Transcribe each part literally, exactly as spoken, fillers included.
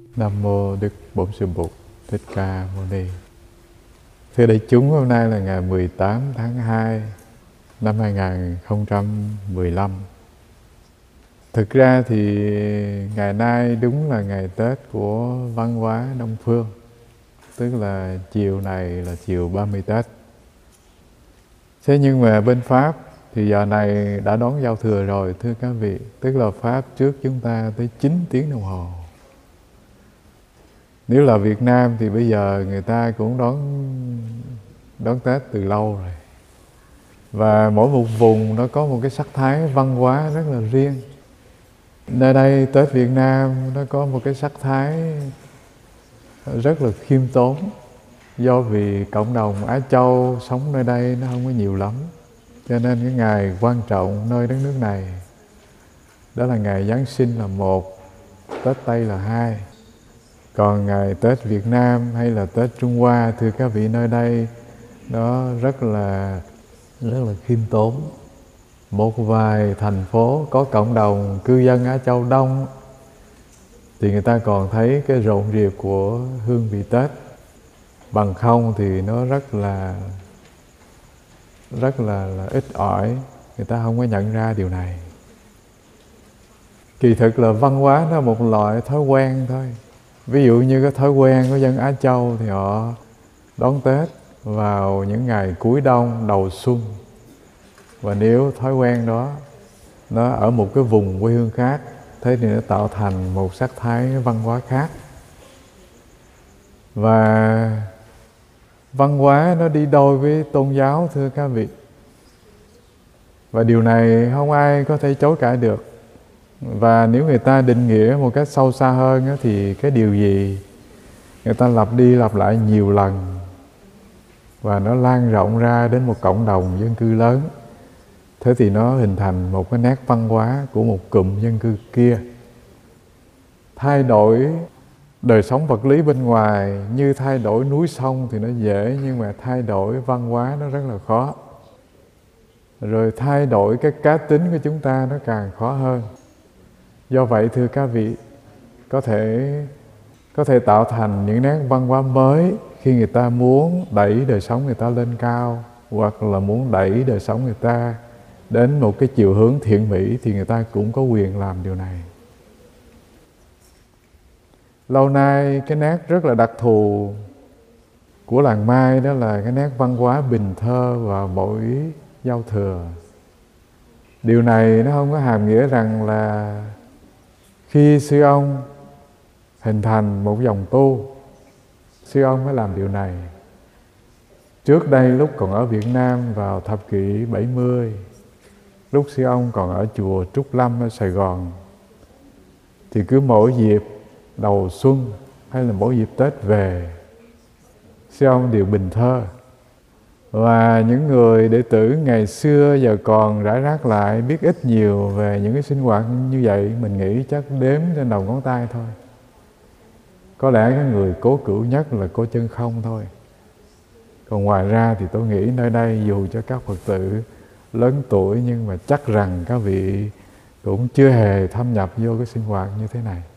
Nam mô Đức Bổn Sư Bụt Thích Ca Mâu Ni. Thưa đại chúng, hôm nay là ngày mười tám tháng hai năm hai nghìn không trăm mười lăm. Thực ra thì ngày nay đúng là ngày Tết của văn hóa Đông Phương, tức là chiều này là chiều ba mươi Tết. Thế nhưng mà bên Pháp thì giờ này đã đón giao thừa rồi thưa các vị, tức là Pháp trước chúng ta tới chín tiếng đồng hồ. Nếu là Việt Nam thì bây giờ người ta cũng đón đón Tết từ lâu rồi. Và mỗi một vùng nó có một cái sắc thái văn hóa rất là riêng. Nơi đây Tết Việt Nam nó có một cái sắc thái rất là khiêm tốn, do vì cộng đồng Á Châu sống nơi đây nó không có nhiều lắm, cho nên cái ngày quan trọng nơi đất nước này đó là ngày Giáng sinh là một, Tết Tây là hai. Còn ngày Tết Việt Nam hay là Tết Trung Hoa, thưa các vị, nơi đây nó rất là rất là khiêm tốn. Một vài thành phố có cộng đồng cư dân Á Châu đông thì người ta còn thấy cái rộn rịp của hương vị Tết. Bằng không thì nó rất là rất là, là ít ỏi, người ta không có nhận ra điều này. Kỳ thực là văn hóa nó một loại thói quen thôi. Ví dụ như cái thói quen của dân Á Châu thì họ đón Tết vào những ngày cuối đông, đầu xuân. Và nếu thói quen đó nó ở một cái vùng quê hương khác, thế thì nó tạo thành một sắc thái văn hóa khác. Và văn hóa nó đi đôi với tôn giáo, thưa các vị. Và điều này không ai có thể chối cãi được. Và nếu người ta định nghĩa một cách sâu xa hơn á, thì cái điều gì người ta lặp đi lặp lại nhiều lần và nó lan rộng ra đến một cộng đồng dân cư lớn, thế thì nó hình thành một cái nét văn hóa của một cụm dân cư kia. Thay đổi đời sống vật lý bên ngoài như thay đổi núi sông thì nó dễ, nhưng mà thay đổi văn hóa nó rất là khó. Rồi thay đổi cái cá tính của chúng ta nó càng khó hơn. Do vậy thưa các vị, có thể có thể tạo thành những nét văn hóa mới khi người ta muốn đẩy đời sống người ta lên cao, hoặc là muốn đẩy đời sống người ta đến một cái chiều hướng thiện mỹ, thì người ta cũng có quyền làm điều này. Lâu nay cái nét rất là đặc thù của làng Mai đó là cái nét văn hóa bình thơ vào mỗi giao thừa. Điều này nó không có hàm nghĩa rằng là khi sư ông hình thành một dòng tu, sư ông mới làm điều này. Trước đây lúc còn ở Việt Nam vào thập kỷ bảy mươi, lúc sư ông còn ở chùa Trúc Lâm ở Sài Gòn, thì cứ mỗi dịp đầu xuân hay là mỗi dịp Tết về, sư ông đều bình thơ. Và những người đệ tử ngày xưa giờ còn rải rác lại, biết ít nhiều về những cái sinh hoạt như vậy, mình nghĩ chắc đếm trên đầu ngón tay thôi. Có lẽ cái người cố cựu nhất là cô Chân Không thôi. Còn ngoài ra thì tôi nghĩ nơi đây dù cho các Phật tử lớn tuổi, nhưng mà chắc rằng các vị cũng chưa hề thâm nhập vô cái sinh hoạt như thế này.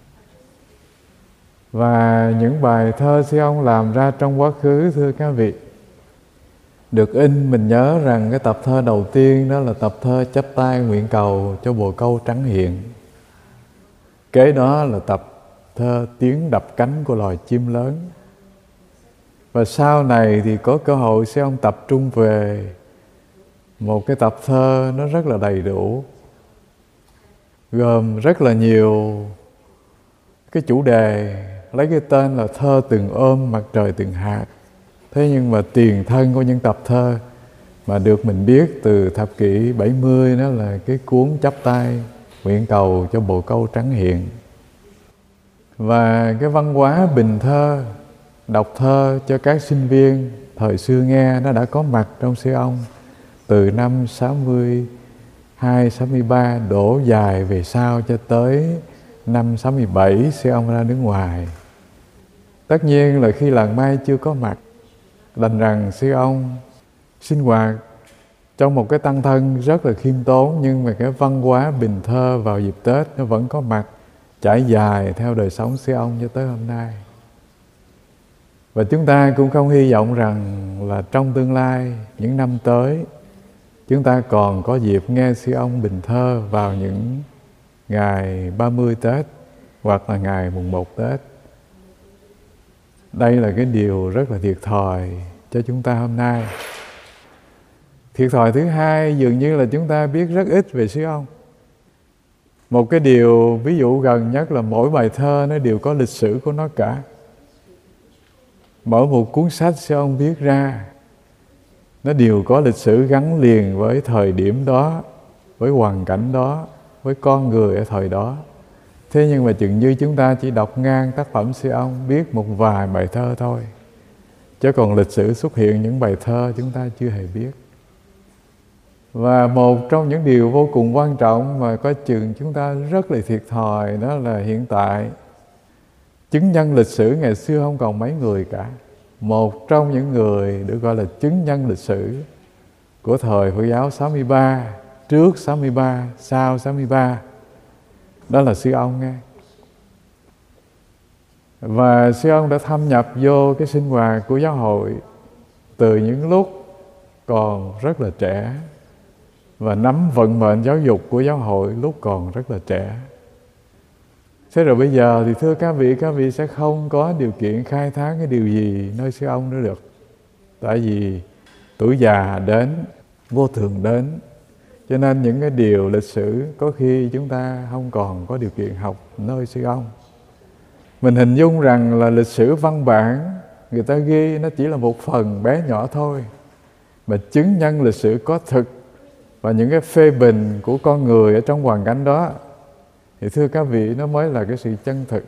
Và những bài thơ sư ông làm ra trong quá khứ, thưa các vị, được in, mình nhớ rằng cái tập thơ đầu tiên đó là tập thơ Chắp tay nguyện cầu cho bồ câu trắng hiện. Kế đó là tập thơ Tiếng đập cánh của loài chim lớn. Và sau này thì có cơ hội sẽ ông tập trung về một cái tập thơ nó rất là đầy đủ, gồm rất là nhiều cái chủ đề, lấy cái tên là Thơ từng ôm mặt trời từng hạt. Thế nhưng mà tiền thân của những tập thơ mà được mình biết từ thập kỷ bảy mươi đó là cái cuốn Chắp tay nguyện cầu cho bồ câu trắng hiện. Và cái văn hóa bình thơ, đọc thơ cho các sinh viên thời xưa nghe, nó đã có mặt trong sư ông từ năm sáu mươi hai, sáu mươi ba đổ dài về sau cho tới năm sáu mươi bảy sư ông ra nước ngoài. Tất nhiên là khi làng Mai chưa có mặt, đành rằng sư ông sinh hoạt trong một cái tăng thân rất là khiêm tốn, nhưng mà cái văn hóa bình thơ vào dịp Tết nó vẫn có mặt trải dài theo đời sống sư ông cho tới hôm nay. Và chúng ta cũng không hy vọng rằng là trong tương lai, những năm tới, chúng ta còn có dịp nghe sư ông bình thơ vào những ngày ba mươi Tết hoặc là ngày mùng một Tết. Đây là cái điều rất là thiệt thòi cho chúng ta hôm nay. Thiệt thòi thứ hai, dường như là chúng ta biết rất ít về sư ông. Một cái điều ví dụ gần nhất là mỗi bài thơ nó đều có lịch sử của nó cả. Mỗi một cuốn sách sư ông viết ra, nó đều có lịch sử gắn liền với thời điểm đó, với hoàn cảnh đó, với con người ở thời đó. Thế nhưng mà chừng như chúng ta chỉ đọc ngang tác phẩm sư ông, biết một vài bài thơ thôi. Chứ còn lịch sử xuất hiện những bài thơ chúng ta chưa hề biết. Và một trong những điều vô cùng quan trọng mà có chừng chúng ta rất là thiệt thòi, đó là hiện tại chứng nhân lịch sử ngày xưa không còn mấy người cả. Một trong những người được gọi là chứng nhân lịch sử của thời Phật giáo sáu mươi ba, trước sáu mươi ba, sau sáu mươi ba, đó là sư ông nghe. Và sư ông đã thâm nhập vô cái sinh hoạt của giáo hội từ những lúc còn rất là trẻ, và nắm vận mệnh giáo dục của giáo hội lúc còn rất là trẻ. Thế rồi bây giờ thì thưa các vị, các vị sẽ không có điều kiện khai thác cái điều gì nơi sư ông nữa được. Tại vì tuổi già đến, vô thường đến. Cho nên những cái điều lịch sử có khi chúng ta không còn có điều kiện học nơi sư ông. Mình hình dung rằng là lịch sử văn bản người ta ghi nó chỉ là một phần bé nhỏ thôi. Mà chứng nhân lịch sử có thực và những cái phê bình của con người ở trong hoàn cảnh đó, thì thưa các vị, nó mới là cái sự chân thực.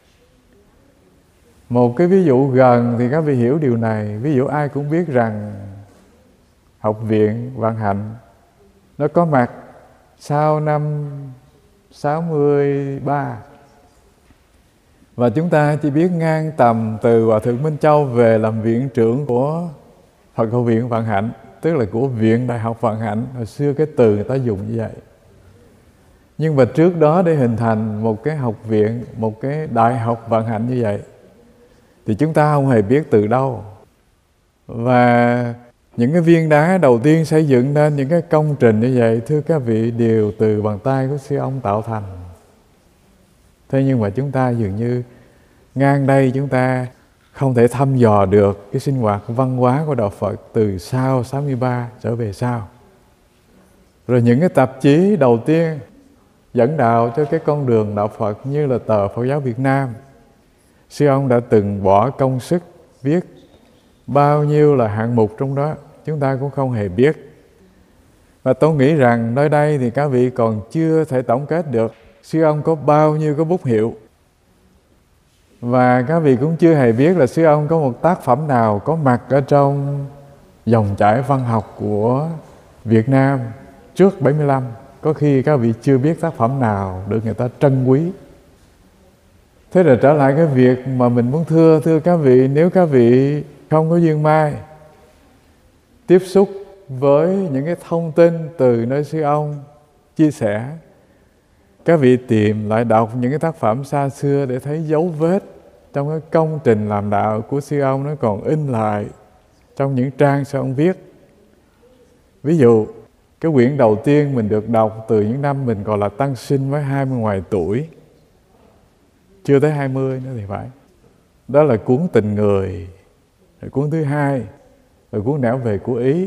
Một cái ví dụ gần thì các vị hiểu điều này. Ví dụ ai cũng biết rằng Học viện Vạn Hạnh nó có mặt sau năm sáu mươi ba. Và chúng ta chỉ biết ngang tầm từ Hòa Thượng Minh Châu về làm viện trưởng của Phật Học viện Vạn Hạnh, tức là của Viện Đại học Vạn Hạnh. Hồi xưa cái từ người ta dùng như vậy. Nhưng mà trước đó để hình thành một cái học viện, một cái đại học Vạn Hạnh như vậy, thì chúng ta không hề biết từ đâu. Và những cái viên đá đầu tiên xây dựng nên những cái công trình như vậy, thưa các vị, đều từ bàn tay của sư ông tạo thành. Thế nhưng mà chúng ta dường như ngang đây chúng ta không thể thăm dò được cái sinh hoạt văn hóa của Đạo Phật từ sau sáu mươi ba trở về sau. Rồi những cái tạp chí đầu tiên dẫn đạo cho cái con đường Đạo Phật như là tờ Phật giáo Việt Nam, sư ông đã từng bỏ công sức viết bao nhiêu là hạng mục trong đó, chúng ta cũng không hề biết. Và tôi nghĩ rằng nơi đây thì các vị còn chưa thể tổng kết được sư ông có bao nhiêu cái bút hiệu. Và các vị cũng chưa hề biết là sư ông có một tác phẩm nào có mặt ở trong dòng chảy văn học của Việt Nam trước bảy mươi lăm. Có khi các vị chưa biết tác phẩm nào được người ta trân quý. Thế rồi trở lại cái việc mà mình muốn thưa, thưa các vị, nếu các vị không có duyên mai tiếp xúc với những cái thông tin từ nơi sư ông chia sẻ, các vị tìm lại đọc những cái tác phẩm xa xưa để thấy dấu vết trong cái công trình làm đạo của sư ông nó còn in lại trong những trang sư ông viết. Ví dụ, cái quyển đầu tiên mình được đọc từ những năm mình còn là tăng sinh với hai mươi ngoài tuổi, chưa tới hai mươi nữa thì phải. Đó là cuốn Tình Người. Rồi cuốn thứ hai là cuốn Nẻo Về Của Ý.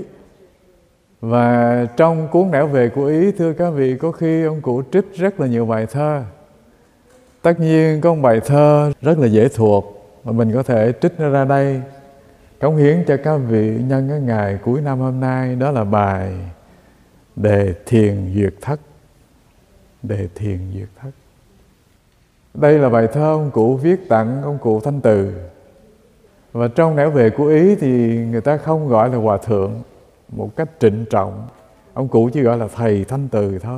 Và trong cuốn Nẻo Về Của Ý, thưa các vị, có khi ông cụ trích rất là nhiều bài thơ. Tất nhiên có một bài thơ rất là dễ thuộc mà mình có thể trích nó ra đây, cống hiến cho các vị nhân cái ngày cuối năm hôm nay. Đó là bài Đề Thiền Duyệt Thất. Đề Thiền Duyệt Thất. Đây là bài thơ ông cụ viết tặng ông cụ Thanh Từ. Và trong Nẻo Về Của Ý thì người ta không gọi là hòa thượng một cách trịnh trọng. Ông cụ chỉ gọi là thầy Thanh Từ thôi.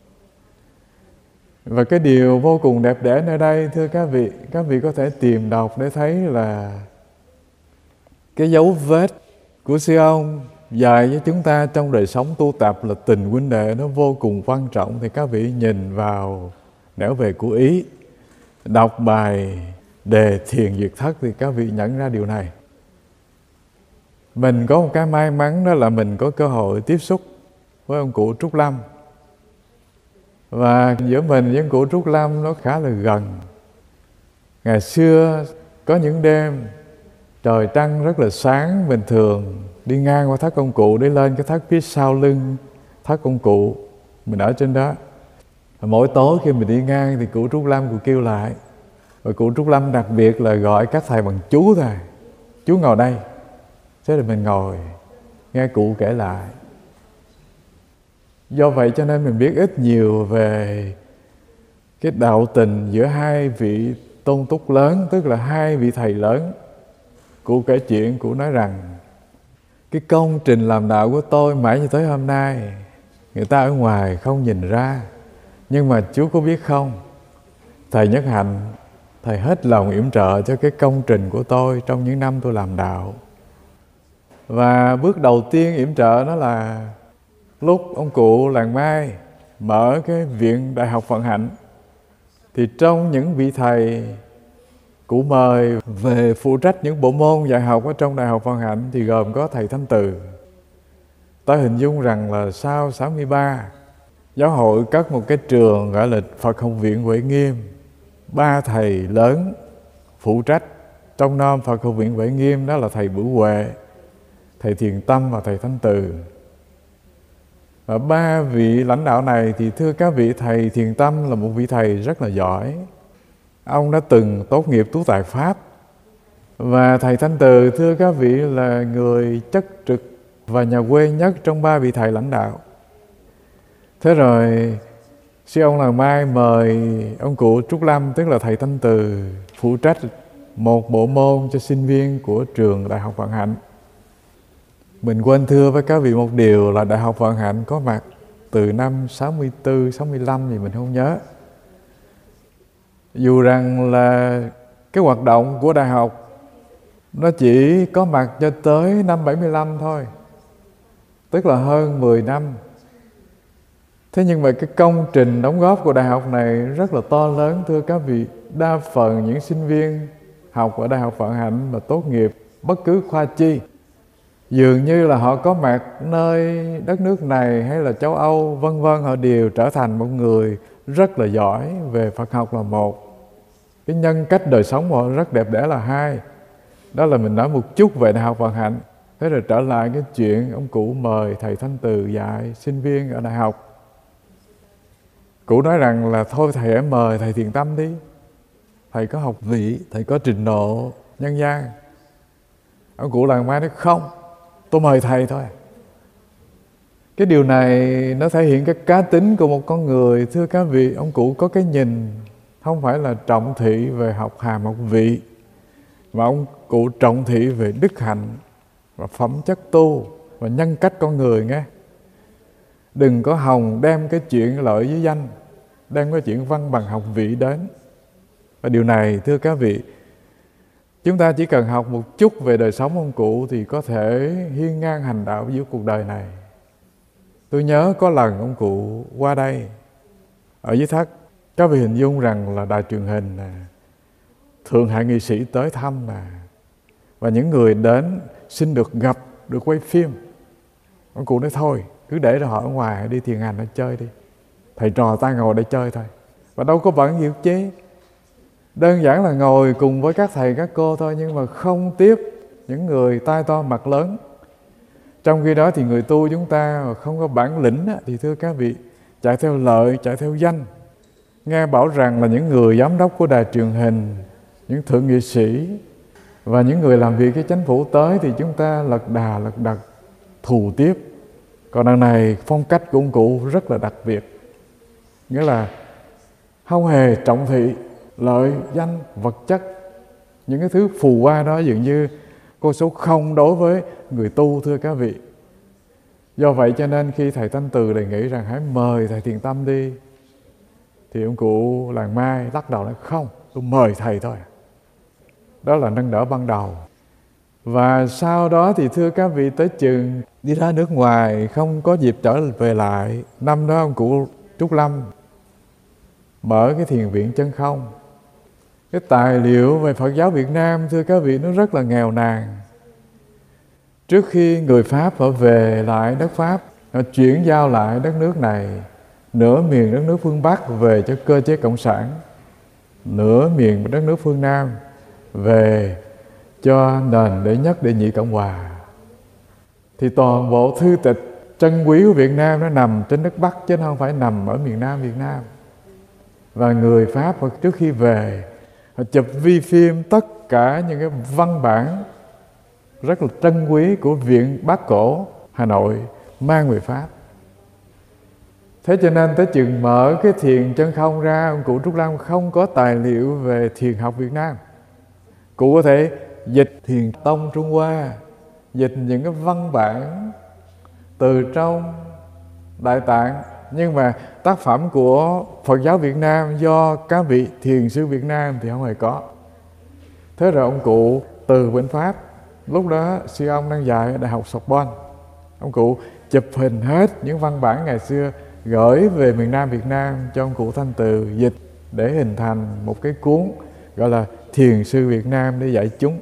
Và cái điều vô cùng đẹp đẽ nơi đây, thưa các vị, các vị có thể tìm đọc để thấy là cái dấu vết của sư ông dạy với chúng ta trong đời sống tu tập là tình huynh đệ nó vô cùng quan trọng. Thì các vị nhìn vào Nẻo Về Của Ý, đọc bài Đề Thiền Diệt Thất thì các vị nhận ra điều này. Mình có một cái may mắn đó là mình có cơ hội tiếp xúc với ông cụ Trúc Lâm. Và giữa mình với ông cụ Trúc Lâm nó khá là gần. Ngày xưa có những đêm trời trăng rất là sáng, bình thường đi ngang qua thất ông cụ để lên cái thất phía sau lưng thất ông cụ, mình ở trên đó. Mỗi tối khi mình đi ngang thì cụ Trúc Lâm cụ kêu lại. Và cụ Trúc Lâm đặc biệt là gọi các thầy bằng chú thầy. Chú ngồi đây. Thế là mình ngồi nghe cụ kể lại. Do vậy cho nên mình biết ít nhiều về cái đạo tình giữa hai vị tôn túc lớn, tức là hai vị thầy lớn. Cụ kể chuyện, cụ nói rằng cái công trình làm đạo của tôi mãi như tới hôm nay, người ta ở ngoài không nhìn ra. Nhưng mà chú có biết không, thầy Nhất Hạnh, thầy hết lòng yểm trợ cho cái công trình của tôi trong những năm tôi làm đạo. Và bước đầu tiên yểm trợ đó là lúc ông cụ Làng Mai mở cái viện Đại học Vận Hạnh, thì trong những vị thầy cụ mời về phụ trách những bộ môn dạy học ở trong Đại học Vận Hạnh thì gồm có thầy Thanh Từ. Ta hình dung rằng là sau sáu mươi ba, giáo hội cất một cái trường gọi là Phật Học viện Huệ Nghiêm. Ba thầy lớn phụ trách trong nom Phật Học viện Huệ Nghiêm, đó là thầy Bửu Huệ, thầy Thiền Tâm và thầy Thanh Từ. Và ba vị lãnh đạo này thì thưa các vị, thầy Thiền Tâm là một vị thầy rất là giỏi. Ông đã từng tốt nghiệp tú tài Pháp. Và thầy Thanh Từ thưa các vị là người chất trực và nhà quê nhất trong ba vị thầy lãnh đạo. Thế rồi sư ông Làng Mai mời ông cụ Trúc Lâm, tức là thầy Thanh Từ, phụ trách một bộ môn cho sinh viên của trường Đại học Vận Hạnh. Mình quên thưa với các vị một điều là Đại học Vận Hạnh có mặt từ năm sáu mươi tư, sáu mươi lăm thì mình không nhớ. Dù rằng là cái hoạt động của đại học nó chỉ có mặt cho tới năm bảy mươi lăm thôi, tức là hơn mười năm. Thế nhưng mà cái công trình đóng góp của đại học này rất là to lớn thưa các vị. Đa phần những sinh viên học ở Đại học Vận Hạnh mà tốt nghiệp bất cứ khoa chi, dường như là họ có mặt nơi đất nước này hay là châu Âu vân vân, họ đều trở thành một người rất là giỏi về Phật học là một. Cái nhân cách đời sống của họ rất đẹp đẽ là hai. Đó là mình nói một chút về Đại học Vận Hạnh. Thế rồi trở lại cái chuyện ông cụ mời thầy Thanh Từ dạy sinh viên ở đại học. Cụ nói rằng là thôi thầy hãy mời thầy Thiền Tâm đi. Thầy có học vị, thầy có trình độ nhân gian. Ông cụ Làng Mai nói không, tôi mời thầy thôi. Cái điều này nó thể hiện cái cá tính của một con người. Thưa các vị, ông cụ có cái nhìn không phải là trọng thị về học hàm học vị, mà ông cụ trọng thị về đức hạnh và phẩm chất tu và nhân cách con người nghe. Đừng có hòng đem cái chuyện lợi với danh, đem cái chuyện văn bằng học vị đến. Và điều này thưa các vị, chúng ta chỉ cần học một chút về đời sống ông cụ thì có thể hiên ngang hành đạo giữa cuộc đời này. Tôi nhớ có lần ông cụ qua đây ở dưới thất, các vị hình dung rằng là đài truyền hình nè, thượng hạng nghị sĩ tới thăm nè, và những người đến xin được gặp, được quay phim. Ông cụ nói thôi, cứ để cho họ ở ngoài đi thiền hành, nó chơi đi. Thầy trò ta ngồi để chơi thôi. Và đâu có bận gì chế. Đơn giản là ngồi cùng với các thầy các cô thôi, nhưng mà không tiếp những người tai to mặt lớn. Trong khi đó thì người tu chúng ta mà không có bản lĩnh thì thưa các vị, chạy theo lợi, chạy theo danh. Nghe bảo rằng là những người giám đốc của đài truyền hình, những thượng nghị sĩ và những người làm việc với chính phủ tới thì chúng ta lật đà lật đật thù tiếp. Còn đằng này phong cách của ông cụ rất là đặc biệt, nghĩa là không hề trọng thị lợi danh vật chất. Những cái thứ phù hoa đó dường như con số không đối với người tu thưa các vị. Do vậy cho nên khi thầy Thanh Từ đề nghị rằng hãy mời thầy Thiền Tâm đi, thì ông cụ Làng Mai lắc đầu nói không, tôi mời thầy thôi. Đó là nâng đỡ ban đầu. Và sau đó thì thưa các vị, tới chừng đi ra nước ngoài không có dịp trở về lại. Năm đó ông cụ Trúc Lâm mở cái thiền viện Chân Không. Cái tài liệu về Phật giáo Việt Nam, thưa các vị, nó rất là nghèo nàn. Trước khi người Pháp họ về lại đất Pháp, họ chuyển giao lại đất nước này, nửa miền đất nước phương Bắc về cho cơ chế cộng sản, nửa miền đất nước phương Nam về cho nền đệ nhất đệ nhị Cộng hòa. Thì toàn bộ thư tịch trân quý của Việt Nam nó nằm trên đất Bắc, chứ không phải nằm ở miền Nam Việt Nam. Và người Pháp họ trước khi về, họ chụp vi phim tất cả những cái văn bản rất là trân quý của Viện Bác Cổ Hà Nội mang về Pháp. Thế cho nên tới chừng mở cái thiền chân không ra, ông cụ Trúc Lâm không có tài liệu về thiền học Việt Nam. Cụ có thể dịch thiền tông Trung Hoa, dịch những cái văn bản từ trong Đại Tạng, nhưng mà tác phẩm của Phật giáo Việt Nam do các vị thiền sư Việt Nam thì không hề có. Thế rồi ông cụ từ bên Pháp, lúc đó sư ông đang dạy ở Đại học Sorbonne, ông cụ chụp hình hết những văn bản ngày xưa gửi về miền Nam Việt Nam cho ông cụ Thanh Từ dịch để hình thành một cái cuốn gọi là Thiền sư Việt Nam để dạy chúng.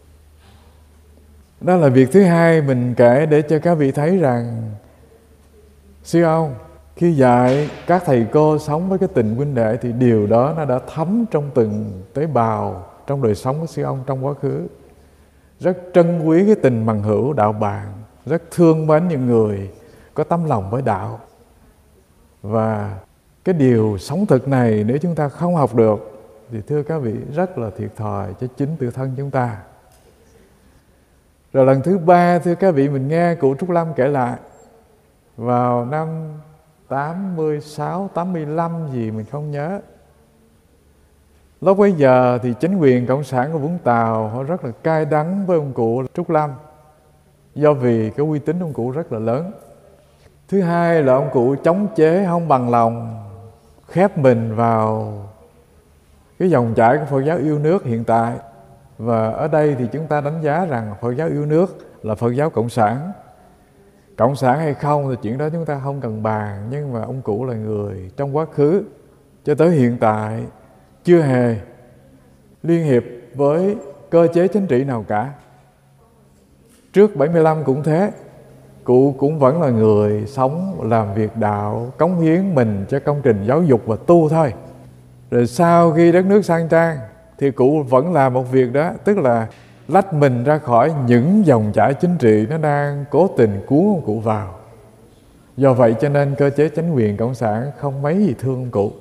Đó là việc thứ hai mình kể để cho các vị thấy rằng sư ông khi dạy các thầy cô sống với cái tình huynh đệ thì điều đó nó đã thấm trong từng tế bào trong đời sống của sư ông trong quá khứ. Rất trân quý cái tình bằng hữu đạo bạn, rất thương mến những người có tấm lòng với đạo. Và cái điều sống thực này nếu chúng ta không học được thì thưa các vị rất là thiệt thòi cho chính tự thân chúng ta. Rồi lần thứ ba, thưa các vị, mình nghe cụ Trúc Lâm kể lại vào năm tám mươi sáu, tám mươi lăm gì mình không nhớ. Lúc bấy giờ thì chính quyền Cộng sản của Vũng Tàu họ rất là cay đắng với ông cụ Trúc Lâm, do vì cái uy tín ông cụ rất là lớn. Thứ hai là ông cụ chống chế không bằng lòng khép mình vào cái dòng chảy của Phật giáo yêu nước hiện tại. Và ở đây thì chúng ta đánh giá rằng Phật giáo yêu nước là Phật giáo Cộng sản. Cộng sản hay không thì chuyện đó chúng ta không cần bàn, nhưng mà ông cụ là người trong quá khứ cho tới hiện tại chưa hề liên hiệp với cơ chế chính trị nào cả. Trước bảy mươi lăm cũng thế, cụ cũng vẫn là người sống làm việc đạo, cống hiến mình cho công trình giáo dục và tu thôi. Rồi sau khi đất nước sang trang thì cụ vẫn làm một việc đó, tức là lách mình ra khỏi những dòng chảy chính trị nó đang cố tình cuốn ông cụ vào. Do vậy cho nên cơ chế chính quyền Cộng sản không mấy gì thương ông cụ.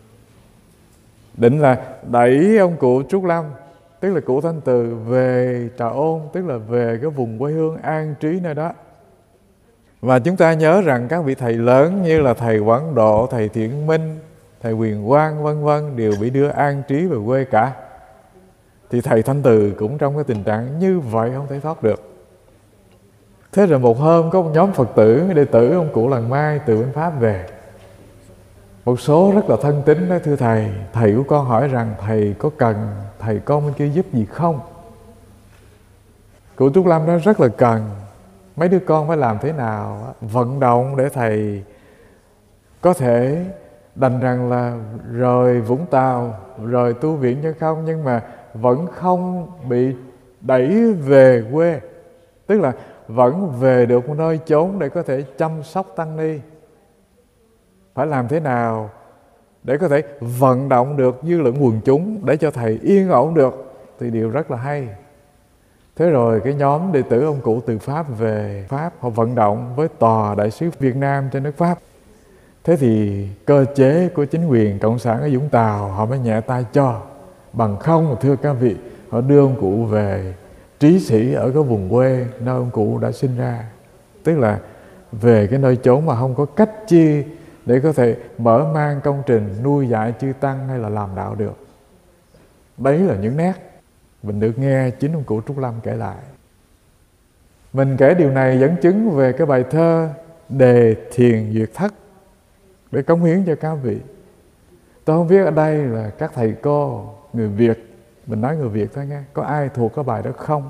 Định là đẩy ông cụ Trúc Lâm, tức là cụ Thanh Từ, về Trà Ôn, tức là về cái vùng quê hương an trí nơi đó. Và chúng ta nhớ rằng các vị thầy lớn như là thầy Quảng Độ, thầy Thiện Minh, thầy Huyền Quang vân vân đều bị đưa an trí về quê cả. Thì thầy Thanh Từ cũng trong cái tình trạng như vậy, không thể thoát được. Thế rồi một hôm có một nhóm Phật tử, đệ tử ông cụ Làng Mai từ bên Pháp về. Một số rất là thân tín đó, thưa thầy, thầy của con hỏi rằng thầy có cần thầy con bên kia giúp gì không? Cụ Trúc Lâm đó rất là cần. Mấy đứa con phải làm thế nào vận động để thầy có thể đành rằng là rời Vũng Tàu, rời tu viện cho không, nhưng mà vẫn không bị đẩy về quê. Tức là vẫn về được một nơi chốn để có thể chăm sóc tăng ni. Phải làm thế nào để có thể vận động được dư luận quần chúng để cho thầy yên ổn được thì điều rất là hay. Thế rồi cái nhóm đệ tử ông cụ từ Pháp về Pháp, họ vận động với tòa đại sứ Việt Nam trên nước Pháp. Thế thì cơ chế của chính quyền Cộng sản ở Vũng Tàu họ mới nhẹ tay cho. Bằng không, thưa các vị, họ đưa ông cụ về trí sĩ ở cái vùng quê nơi ông cụ đã sinh ra. Tức là về cái nơi chốn mà không có cách chi để có thể mở mang công trình nuôi dạy chư tăng hay là làm đạo được. Đấy là những nét mình được nghe chính ông cụ Trúc Lâm kể lại. Mình kể điều này dẫn chứng về cái bài thơ Đề Thiền Duyệt Thất để cống hiến cho các vị. Tôi không biết ở đây là các thầy cô người Việt, mình nói người Việt thôi nghe, có ai thuộc cái bài đó không?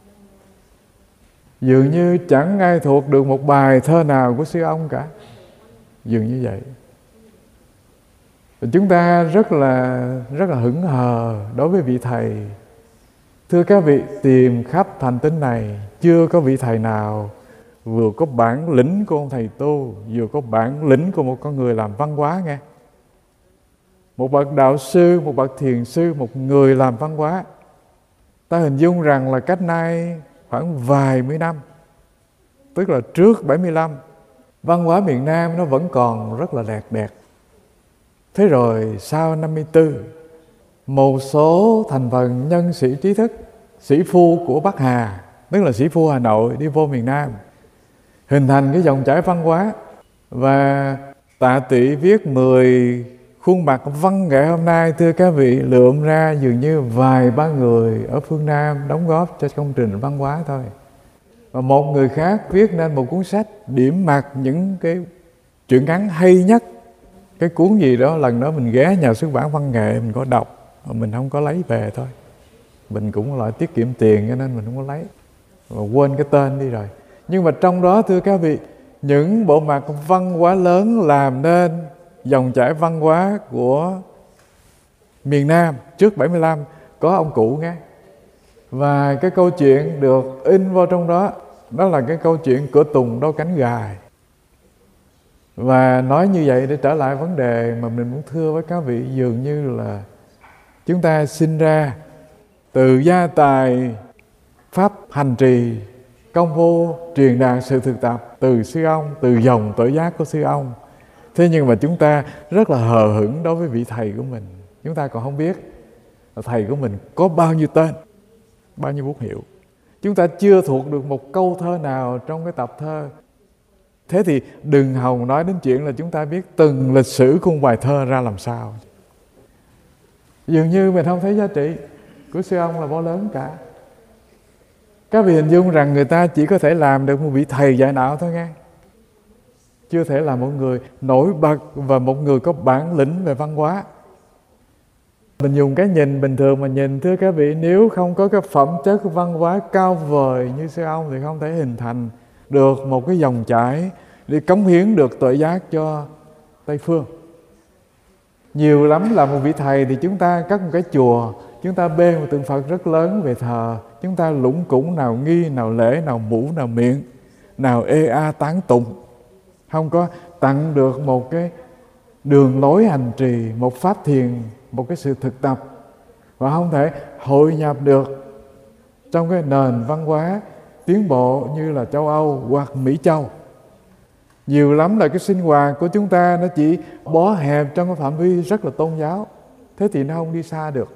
Dường như chẳng ai thuộc được một bài thơ nào của sư ông cả. Dường như vậy. Chúng ta rất là rất là hững hờ đối với vị thầy. Thưa các vị, tìm khắp thành tín này chưa có vị thầy nào vừa có bản lĩnh của ông thầy tu, vừa có bản lĩnh của một con người làm văn hóa nghe. Một bậc đạo sư, một bậc thiền sư, một người làm văn hóa. Ta hình dung rằng là cách nay khoảng vài mươi năm, tức là trước bảy mươi lăm, văn hóa miền Nam nó vẫn còn rất là đẹp đẹp. Thế rồi sau năm mươi tư, một số thành phần nhân sĩ trí thức, sĩ phu của Bắc Hà, tức là sĩ phu Hà Nội đi vô miền Nam, hình thành cái dòng chảy văn hóa. Và Tạ Tụy viết mười khuôn mặt văn nghệ hôm nay, thưa các vị, lượm ra dường như vài ba người ở phương Nam đóng góp cho công trình văn hóa thôi. Và một người khác viết nên một cuốn sách điểm mặt những cái truyện ngắn hay nhất. Cái cuốn gì đó lần đó mình ghé nhà xuất bản văn nghệ mình có đọc, mà mình không có lấy về thôi. Mình cũng loại tiết kiệm tiền cho nên mình không có lấy, và quên cái tên đi rồi. Nhưng mà trong đó, thưa các vị, những bộ mặt văn hóa lớn làm nên dòng chảy văn hóa của miền Nam trước bảy mươi lăm có ông cụ nghe. Và cái câu chuyện được in vào trong đó, đó là cái câu chuyện Cửa Tùng Đôi Cánh Gài. Và nói như vậy để trở lại vấn đề mà mình muốn thưa với các vị, dường như là chúng ta sinh ra từ gia tài pháp hành trì, công phu truyền đạt sự thực tập từ sư ông, từ dòng tội giác của sư ông. Thế nhưng mà chúng ta rất là hờ hững đối với vị thầy của mình. Chúng ta còn không biết là thầy của mình có bao nhiêu tên, bao nhiêu bút hiệu. Chúng ta chưa thuộc được một câu thơ nào trong cái tập thơ. Thế thì đừng hòng nói đến chuyện là chúng ta biết từng lịch sử của bài thơ ra làm sao. Dường như mình không thấy giá trị của sư ông là bao lớn cả. Các vị hình dung rằng người ta chỉ có thể làm được một vị thầy dạy đạo thôi nghe, chưa thể là một người nổi bật và một người có bản lĩnh về văn hóa. Mình dùng cái nhìn bình thường mà nhìn, thưa các vị, nếu không có cái phẩm chất văn hóa cao vời như sư ông thì không thể hình thành được một cái dòng chảy để cống hiến được tuệ giác cho Tây Phương. Nhiều lắm là một vị thầy thì chúng ta cất một cái chùa, chúng ta bê một tượng Phật rất lớn về thờ, chúng ta lũng củng nào nghi, nào lễ, nào mũ, nào miệng, nào ê a tán tụng. Không có tặng được một cái đường lối hành trì, một pháp thiền, một cái sự thực tập, và không thể hội nhập được trong cái nền văn hóa tiến bộ như là châu Âu hoặc Mỹ Châu. Nhiều lắm là cái sinh hoạt của chúng ta nó chỉ bó hẹp trong cái phạm vi rất là tôn giáo. Thế thì nó không đi xa được.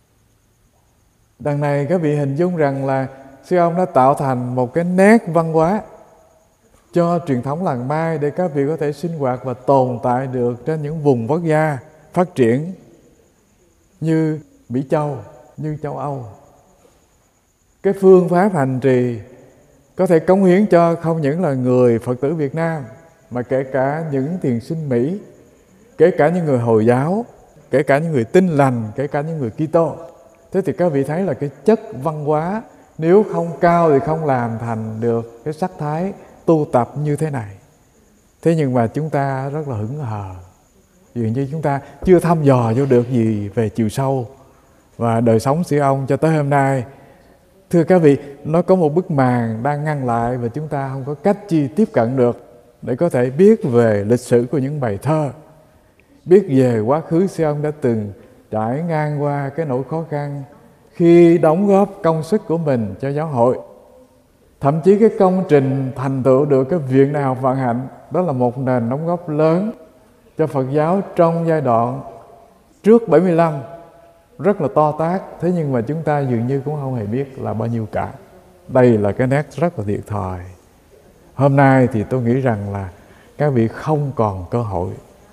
Đằng này các vị hình dung rằng là sư ông đã tạo thành một cái nét văn hóa cho truyền thống làng Mai để các vị có thể sinh hoạt và tồn tại được trên những vùng quốc gia phát triển như Mỹ Châu, như châu Âu. Cái phương pháp hành trì có thể cống hiến cho không những là người Phật tử Việt Nam, mà kể cả những thiền sinh Mỹ, kể cả những người Hồi giáo, kể cả những người Tin Lành, kể cả những người Kitô. Thế thì các vị thấy là cái chất văn hóa nếu không cao thì không làm thành được cái sắc thái tu tập như thế này. Thế nhưng mà chúng ta rất là hững hờ, dường như chúng ta chưa thăm dò vô được gì về chiều sâu và đời sống sư ông cho tới hôm nay. Thưa các vị, nó có một bức màn đang ngăn lại và chúng ta không có cách chi tiếp cận được để có thể biết về lịch sử của những bài thơ, biết về quá khứ sư ông đã từng trải ngang qua cái nỗi khó khăn khi đóng góp công sức của mình cho giáo hội. Thậm chí cái công trình thành tựu được cái Viện Đại học Vạn Hạnh, đó là một nền đóng góp lớn cho Phật giáo trong giai đoạn trước bảy mươi lăm, rất là to tát. Thế nhưng mà chúng ta dường như cũng không hề biết là bao nhiêu cả. Đây là cái nét rất là thiệt thòi. Hôm nay thì tôi nghĩ rằng là các vị không còn cơ hội.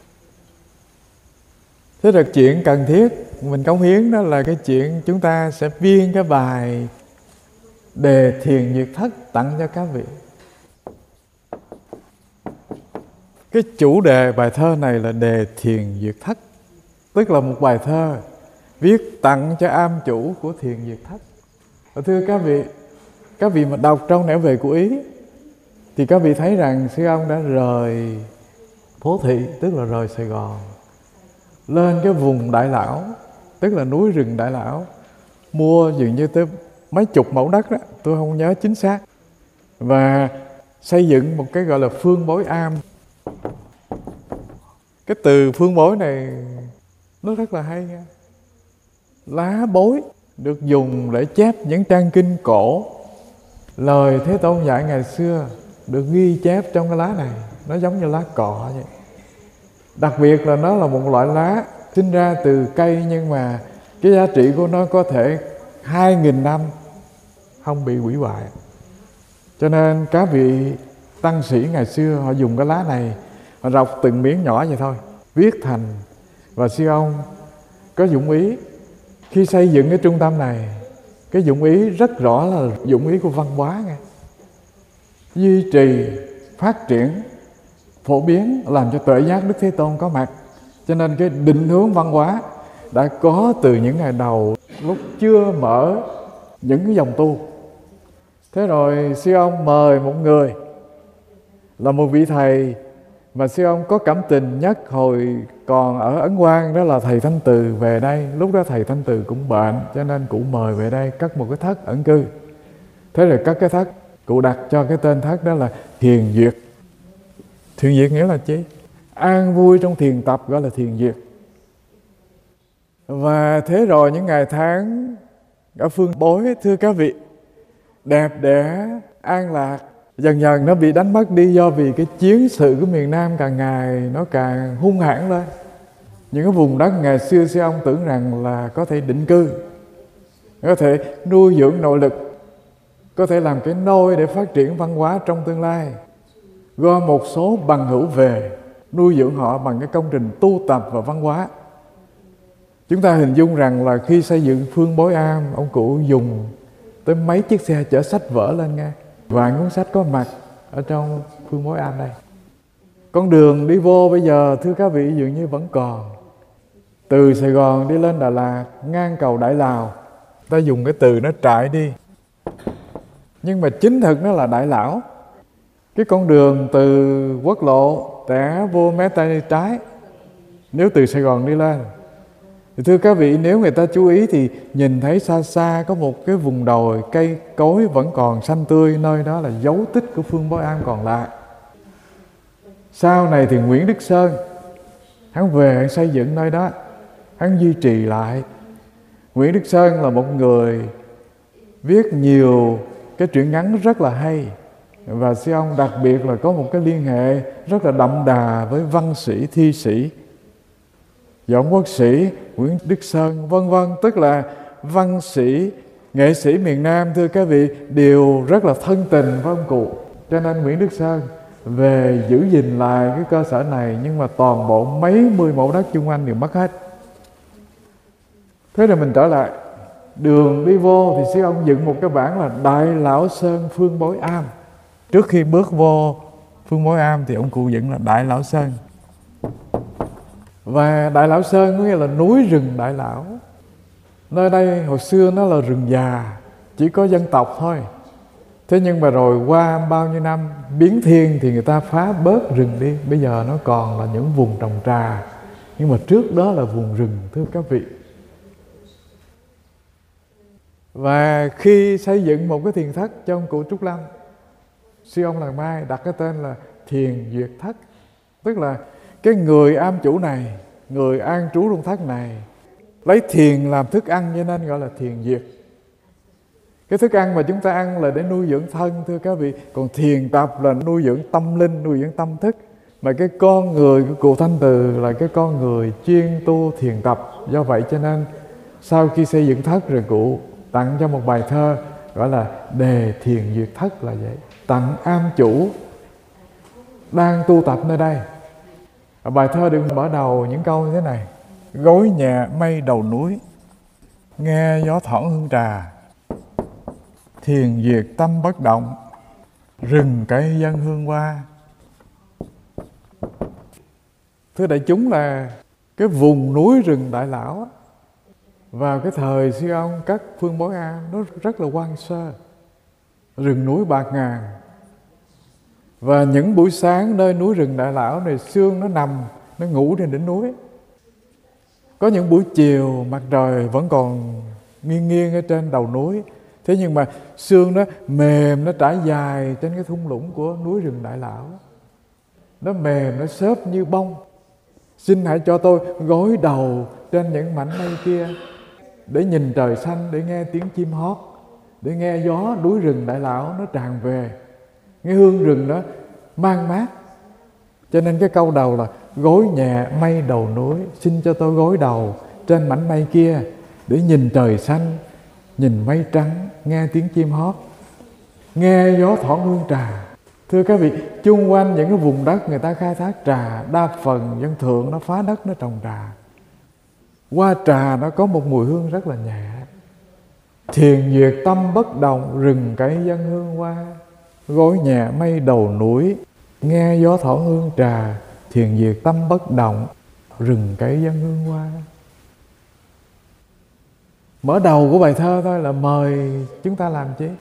Thế là chuyện cần thiết mình cống hiến đó là cái chuyện chúng ta sẽ biên cái bài Đề Thiền Diệt Thất tặng cho các vị. Cái chủ đề bài thơ này là Đề Thiền Diệt Thất, tức là một bài thơ viết tặng cho am chủ của Thiền Diệt Thất. Và thưa các vị, các vị mà đọc trong Nẻo Về của Ý thì các vị thấy rằng sư ông đã rời phố thị, tức là rời Sài Gòn, lên cái vùng Đại Lão, tức là núi rừng Đại Lão, mua dường như tới mấy chục mẫu đất đó, tôi không nhớ chính xác, và xây dựng một cái gọi là Phương Bối Am. Cái từ phương bối này nó rất là hay nha. Lá bối được dùng để chép những trang kinh cổ. Lời Thế Tôn dạy ngày xưa được ghi chép trong cái lá này. Nó giống như lá cọ vậy. Đặc biệt là nó là một loại lá sinh ra từ cây, nhưng mà cái giá trị của nó có thể hai nghìn năm không bị hủy hoại. Cho nên các vị tăng sĩ ngày xưa họ dùng cái lá này, họ rọc từng miếng nhỏ vậy thôi, viết thành. Và sư ông có dụng ý khi xây dựng cái trung tâm này, cái dụng ý rất rõ là dụng ý của văn hóa nghe. Duy trì, phát triển, phổ biến, làm cho tuệ giác Đức Thế Tôn có mặt. Cho nên cái định hướng văn hóa đã có từ những ngày đầu, lúc chưa mở những cái dòng tu. Thế rồi sư ông mời một người là một vị thầy mà sư ông có cảm tình nhất hồi còn ở Ấn Quang, đó là thầy Thanh Từ về đây. Lúc đó thầy Thanh Từ cũng bệnh, cho nên cụ mời về đây cất một cái thất ẩn cư. Thế rồi cất cái thất, cụ đặt cho cái tên thất đó là Thiền Duyệt. Thiền Duyệt nghĩa là chi? An vui trong thiền tập gọi là Thiền Duyệt. Và thế rồi những ngày tháng ở phương bối, thưa các vị, đẹp đẽ, an lạc, dần dần nó bị đánh mất đi do vì cái chiến sự của miền Nam càng ngày nó càng hung hãn lên. Những cái vùng đất ngày xưa sư ông tưởng rằng là có thể định cư, có thể nuôi dưỡng nội lực, có thể làm cái nôi để phát triển văn hóa trong tương lai, gom một số bằng hữu về nuôi dưỡng họ bằng cái công trình tu tập và văn hóa. Chúng ta hình dung rằng là khi xây dựng Phương Bối Am, ông cụ dùng tới mấy chiếc xe chở sách vở lên nghe, vài cuốn sách có mặt ở trong Phương Bối Am đây. Con đường đi vô bây giờ thưa các vị dường như vẫn còn. Từ Sài Gòn đi lên Đà Lạt, ngang cầu Đại Lào, ta dùng cái từ nó trại đi, nhưng mà chính thực nó là Đại Lão. Cái con đường từ quốc lộ tẻ vô mé tay trái, nếu từ Sài Gòn đi lên, thì thưa các vị, nếu người ta chú ý thì nhìn thấy xa xa có một cái vùng đồi, cây cối vẫn còn xanh tươi, nơi đó là dấu tích của Phương Bối Am còn lại. Sau này thì Nguyễn Đức Sơn, hắn về hắn xây dựng nơi đó, hắn duy trì lại. Nguyễn Đức Sơn là một người viết nhiều cái truyện ngắn rất là hay, và sư ông đặc biệt là có một cái liên hệ rất là đậm đà với văn sĩ, thi sĩ, Doãn Quốc Sĩ, Nguyễn Đức Sơn, vân vân. Tức là văn sĩ, nghệ sĩ miền Nam thưa các vị đều rất là thân tình với ông cụ. Cho nên Nguyễn Đức Sơn về giữ gìn lại cái cơ sở này, nhưng mà toàn bộ mấy mươi mẫu đất chung quanh đều mất hết. Thế rồi mình trở lại đường đi vô thì sư ông dựng một cái bảng là Đại Lão Sơn Phương Bối Am. Trước khi bước vô Phương Bối Am thì ông cụ dựng là Đại Lão Sơn. Và Đại Lão Sơn có nghĩa là núi rừng Đại Lão. Nơi đây hồi xưa nó là rừng già, chỉ có dân tộc thôi. Thế nhưng mà rồi qua bao nhiêu năm biến thiên thì người ta phá bớt rừng đi. Bây giờ nó còn là những vùng trồng trà, nhưng mà trước đó là vùng rừng thưa các vị. Và khi xây dựng một cái thiền thất cho ông cụ Trúc Lâm, sư ông Làng Mai đặt cái tên là Thiền Duyệt Thất. Tức là cái người am chủ này, người an trú trong thất này, lấy thiền làm thức ăn cho nên gọi là Thiền Duyệt. Cái thức ăn mà chúng ta ăn là để nuôi dưỡng thân thưa các vị, còn thiền tập là nuôi dưỡng tâm linh, nuôi dưỡng tâm thức. Mà cái con người của cụ Thanh Từ là cái con người chuyên tu thiền tập. Do vậy cho nên sau khi xây dựng thất rồi cụ tặng cho một bài thơ gọi là Đề Thiền Duyệt Thất là vậy. Tặng am chủ đang tu tập nơi đây. Bài thơ được mở đầu những câu như thế này: gối nhà mây đầu núi, nghe gió thoảng hương trà, thiền duyệt tâm bất động, rừng cây dân hương hoa. Thưa đại chúng, là cái vùng núi rừng Đại Lão vào cái thời sư ông cất Phương Bối Am nó rất là hoang sơ, rừng núi bạt ngàn. Và những buổi sáng nơi núi rừng Đại Lão này, sương nó nằm, nó ngủ trên đỉnh núi. Có những buổi chiều mặt trời vẫn còn nghiêng nghiêng ở trên đầu núi, thế nhưng mà sương nó mềm, nó trải dài trên cái thung lũng của núi rừng Đại Lão. Nó mềm, nó xốp như bông. Xin hãy cho tôi gối đầu trên những mảnh mây kia, để nhìn trời xanh, để nghe tiếng chim hót, để nghe gió núi rừng Đại Lão nó tràn về, nghe hương rừng nó mang mát. Cho nên cái câu đầu là gối nhẹ mây đầu núi, xin cho tôi gối đầu trên mảnh mây kia, để nhìn trời xanh, nhìn mây trắng, nghe tiếng chim hót, nghe gió thoảng hương trà. Thưa các vị, chung quanh những cái vùng đất người ta khai thác trà, đa phần dân thượng nó phá đất nó trồng trà. Hoa trà nó có một mùi hương rất là nhẹ. Thiền duyệt tâm bất động, rừng cây dân hương hoa. Gối nhẹ mây đầu núi, nghe gió thổi hương trà. Thiền duyệt tâm bất động, rừng cây dân hương hoa. Mở đầu của bài thơ thôi là mời chúng ta làm chi?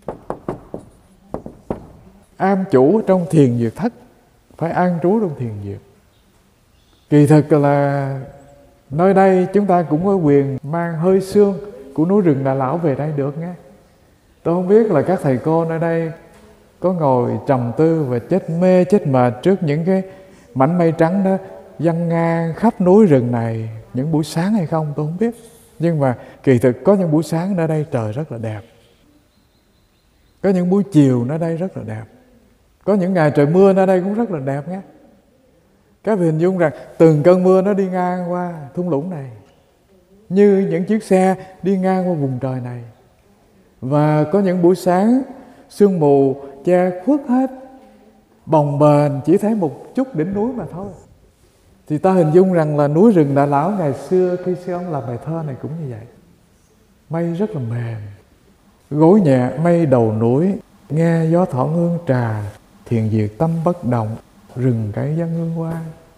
Am chủ trong thiền duyệt thất, phải an trú trong thiền duyệt. Kỳ thực là nơi đây chúng ta cũng có quyền mang hơi sương của núi rừng Đại Lão về đây được nghe. Tôi không biết là các thầy cô nơi đây có ngồi trầm tư và chết mê chết mệt trước những cái mảnh mây trắng đó văng ngang khắp núi rừng này những buổi sáng hay không, tôi không biết. Nhưng mà kỳ thực có những buổi sáng nơi đây trời rất là đẹp, có những buổi chiều nơi đây rất là đẹp, có những ngày trời mưa nơi đây cũng rất là đẹp nghe. Các vị hình dung rằng từng cơn mưa nó đi ngang qua thung lũng này như những chiếc xe đi ngang qua vùng trời này. Và có những buổi sáng sương mù che khuất hết, bồng bềnh chỉ thấy một chút đỉnh núi mà thôi. Thì ta hình dung rằng là núi rừng Đại Lão ngày xưa khi sư ông làm bài thơ này cũng như vậy. Mây rất là mềm, gối nhẹ mây đầu núi, nghe gió thoảng hương trà. Thiền duyệt tâm bất động, rừng cây dân hương hoa.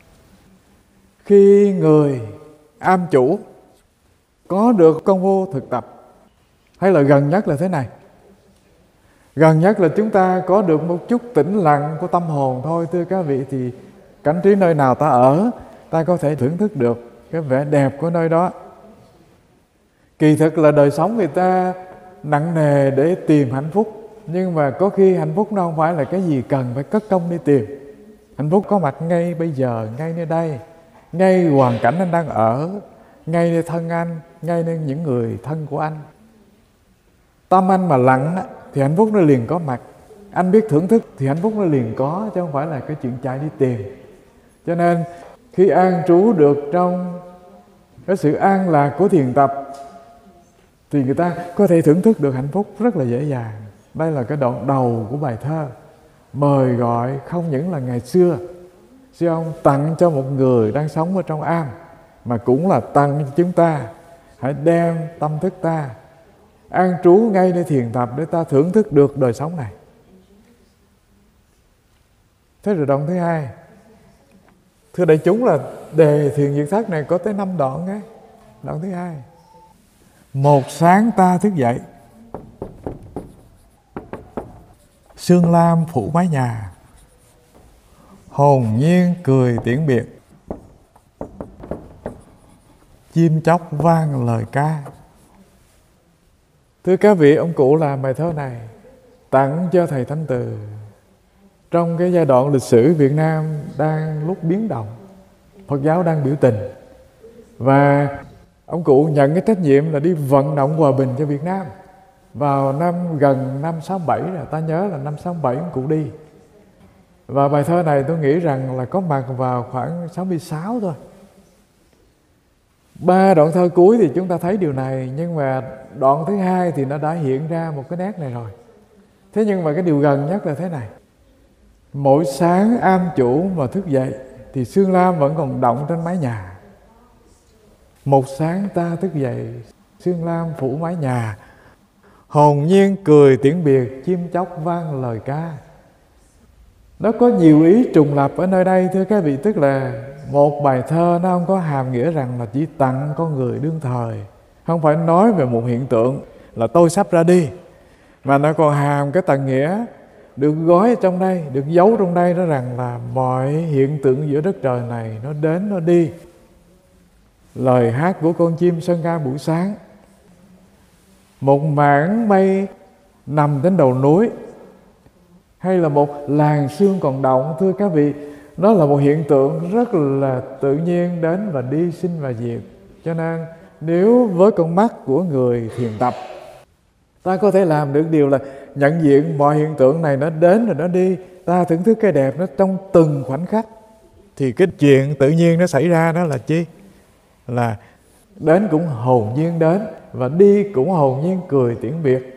Khi người am chủ có được công phu thực tập, hay là gần nhất là thế này, gần nhất là chúng ta có được một chút tĩnh lặng của tâm hồn thôi. Thưa các vị, thì cảnh trí nơi nào ta ở, ta có thể thưởng thức được cái vẻ đẹp của nơi đó. Kỳ thực là đời sống người ta nặng nề để tìm hạnh phúc, nhưng mà có khi hạnh phúc nó không phải là cái gì cần phải cất công đi tìm. Hạnh phúc có mặt ngay bây giờ, ngay nơi đây, ngay hoàn cảnh anh đang ở, ngay nơi thân anh, ngay nơi những người thân của anh. Tâm anh mà lặng thì hạnh phúc nó liền có mặt. Anh biết thưởng thức thì hạnh phúc nó liền có, chứ không phải là cái chuyện chạy đi tìm. Cho nên khi an trú được trong cái sự an lạc của thiền tập thì người ta có thể thưởng thức được hạnh phúc rất là dễ dàng. Đây là cái đoạn đầu của bài thơ mời gọi không những là ngày xưa sư ông tặng cho một người đang sống ở trong am, mà cũng là tặng cho chúng ta. Hãy đem tâm thức ta an trú ngay nơi thiền tập để ta thưởng thức được đời sống này. Thế rồi đoạn thứ hai, thưa đại chúng, là đề thiền duyệt thất này có tới năm đoạn ấy. Đoạn thứ hai, một sáng ta thức dậy, sương lam phủ mái nhà, hồn nhiên cười tiễn biệt, chim chóc vang lời ca. Thưa các vị, ông cụ làm bài thơ này tặng cho thầy Thanh Từ trong cái giai đoạn lịch sử Việt Nam đang lúc biến động, Phật giáo đang biểu tình, và ông cụ nhận cái trách nhiệm là đi vận động hòa bình cho Việt Nam. Vào năm gần năm sáu bảy là ta nhớ là năm sáu bảy ông cụ đi. Và bài thơ này tôi nghĩ rằng là có mặt vào khoảng sáu mươi sáu thôi. Ba đoạn thơ cuối thì chúng ta thấy điều này, nhưng mà đoạn thứ hai thì nó đã hiện ra một cái nét này rồi. Thế nhưng mà cái điều gần nhất là thế này: mỗi sáng am chủ mà thức dậy thì sương lam vẫn còn động trên mái nhà. Một sáng ta thức dậy, sương lam phủ mái nhà, hồn nhiên cười tiễn biệt, chim chóc vang lời ca. Nó có nhiều ý trùng lập ở nơi đây, thưa các vị. Tức là một bài thơ nó không có hàm nghĩa rằng là chỉ tặng con người đương thời, không phải nói về một hiện tượng là tôi sắp ra đi, mà nó còn hàm cái tầng nghĩa được gói ở trong đây, được giấu trong đây, đó rằng là mọi hiện tượng giữa đất trời này nó đến nó đi, lời hát của con chim sơn ca buổi sáng, một mảng mây nằm trên đầu núi, hay là một làn sương còn động, thưa các vị, nó là một hiện tượng rất là tự nhiên đến và đi, sinh và diệt. Cho nên nếu với con mắt của người thiền tập, ta có thể làm được điều là nhận diện mọi hiện tượng này nó đến rồi nó đi, ta thưởng thức cái đẹp nó trong từng khoảnh khắc, thì cái chuyện tự nhiên nó xảy ra đó là chi? Là đến cũng hồn nhiên đến, và đi cũng hồn nhiên cười tiễn biệt.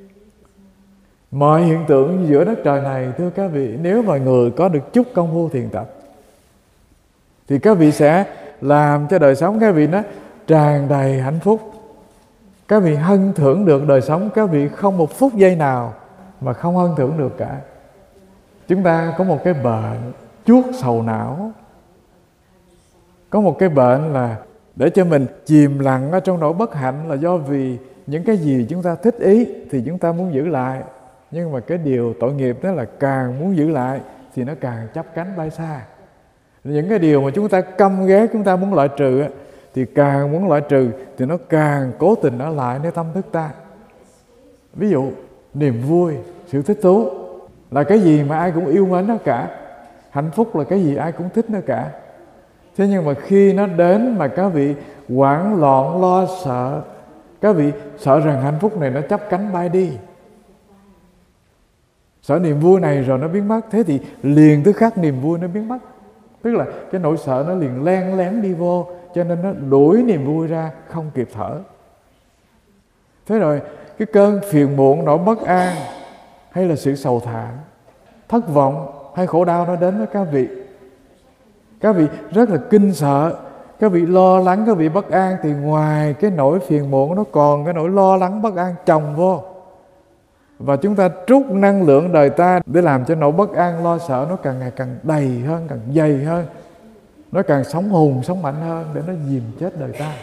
Mọi hiện tượng giữa đất trời này, thưa các vị, nếu mọi người có được chút công phu thiền tập, thì các vị sẽ làm cho đời sống các vị nó tràn đầy hạnh phúc. Các vị hân thưởng được đời sống, các vị không một phút giây nào mà không hân thưởng được cả. Chúng ta có một cái bệnh chuốt sầu não, có một cái bệnh là để cho mình chìm lặng ở trong nỗi bất hạnh, là do vì những cái gì chúng ta thích ý thì chúng ta muốn giữ lại. Nhưng mà cái điều tội nghiệp đó là càng muốn giữ lại thì nó càng chắp cánh bay xa. Những cái điều mà chúng ta căm ghét, chúng ta muốn loại trừ thì càng muốn loại trừ thì nó càng cố tình ở lại nơi tâm thức ta. Ví dụ niềm vui, sự thích thú là cái gì mà ai cũng yêu mến nó cả. Hạnh phúc là cái gì ai cũng thích nó cả. Thế nhưng mà khi nó đến mà các vị hoảng loạn lo sợ, các vị sợ rằng hạnh phúc này nó chắp cánh bay đi, sợ niềm vui này rồi nó biến mất, thế thì liền tức khắc niềm vui nó biến mất. Tức là cái nỗi sợ nó liền len lén đi vô, cho nên nó đuổi niềm vui ra không kịp thở. Thế rồi cái cơn phiền muộn, nỗi bất an, hay là sự sầu thảm, thất vọng hay khổ đau nó đến với các vị, các vị rất là kinh sợ, các vị lo lắng, các vị bất an, thì ngoài cái nỗi phiền muộn nó còn cái nỗi lo lắng bất an chồng vô. Và chúng ta trút năng lượng đời ta để làm cho nỗi bất an lo sợ nó càng ngày càng đầy hơn, càng dày hơn, nó càng sống hùng, sống mạnh hơn để nó dìm chết đời ta.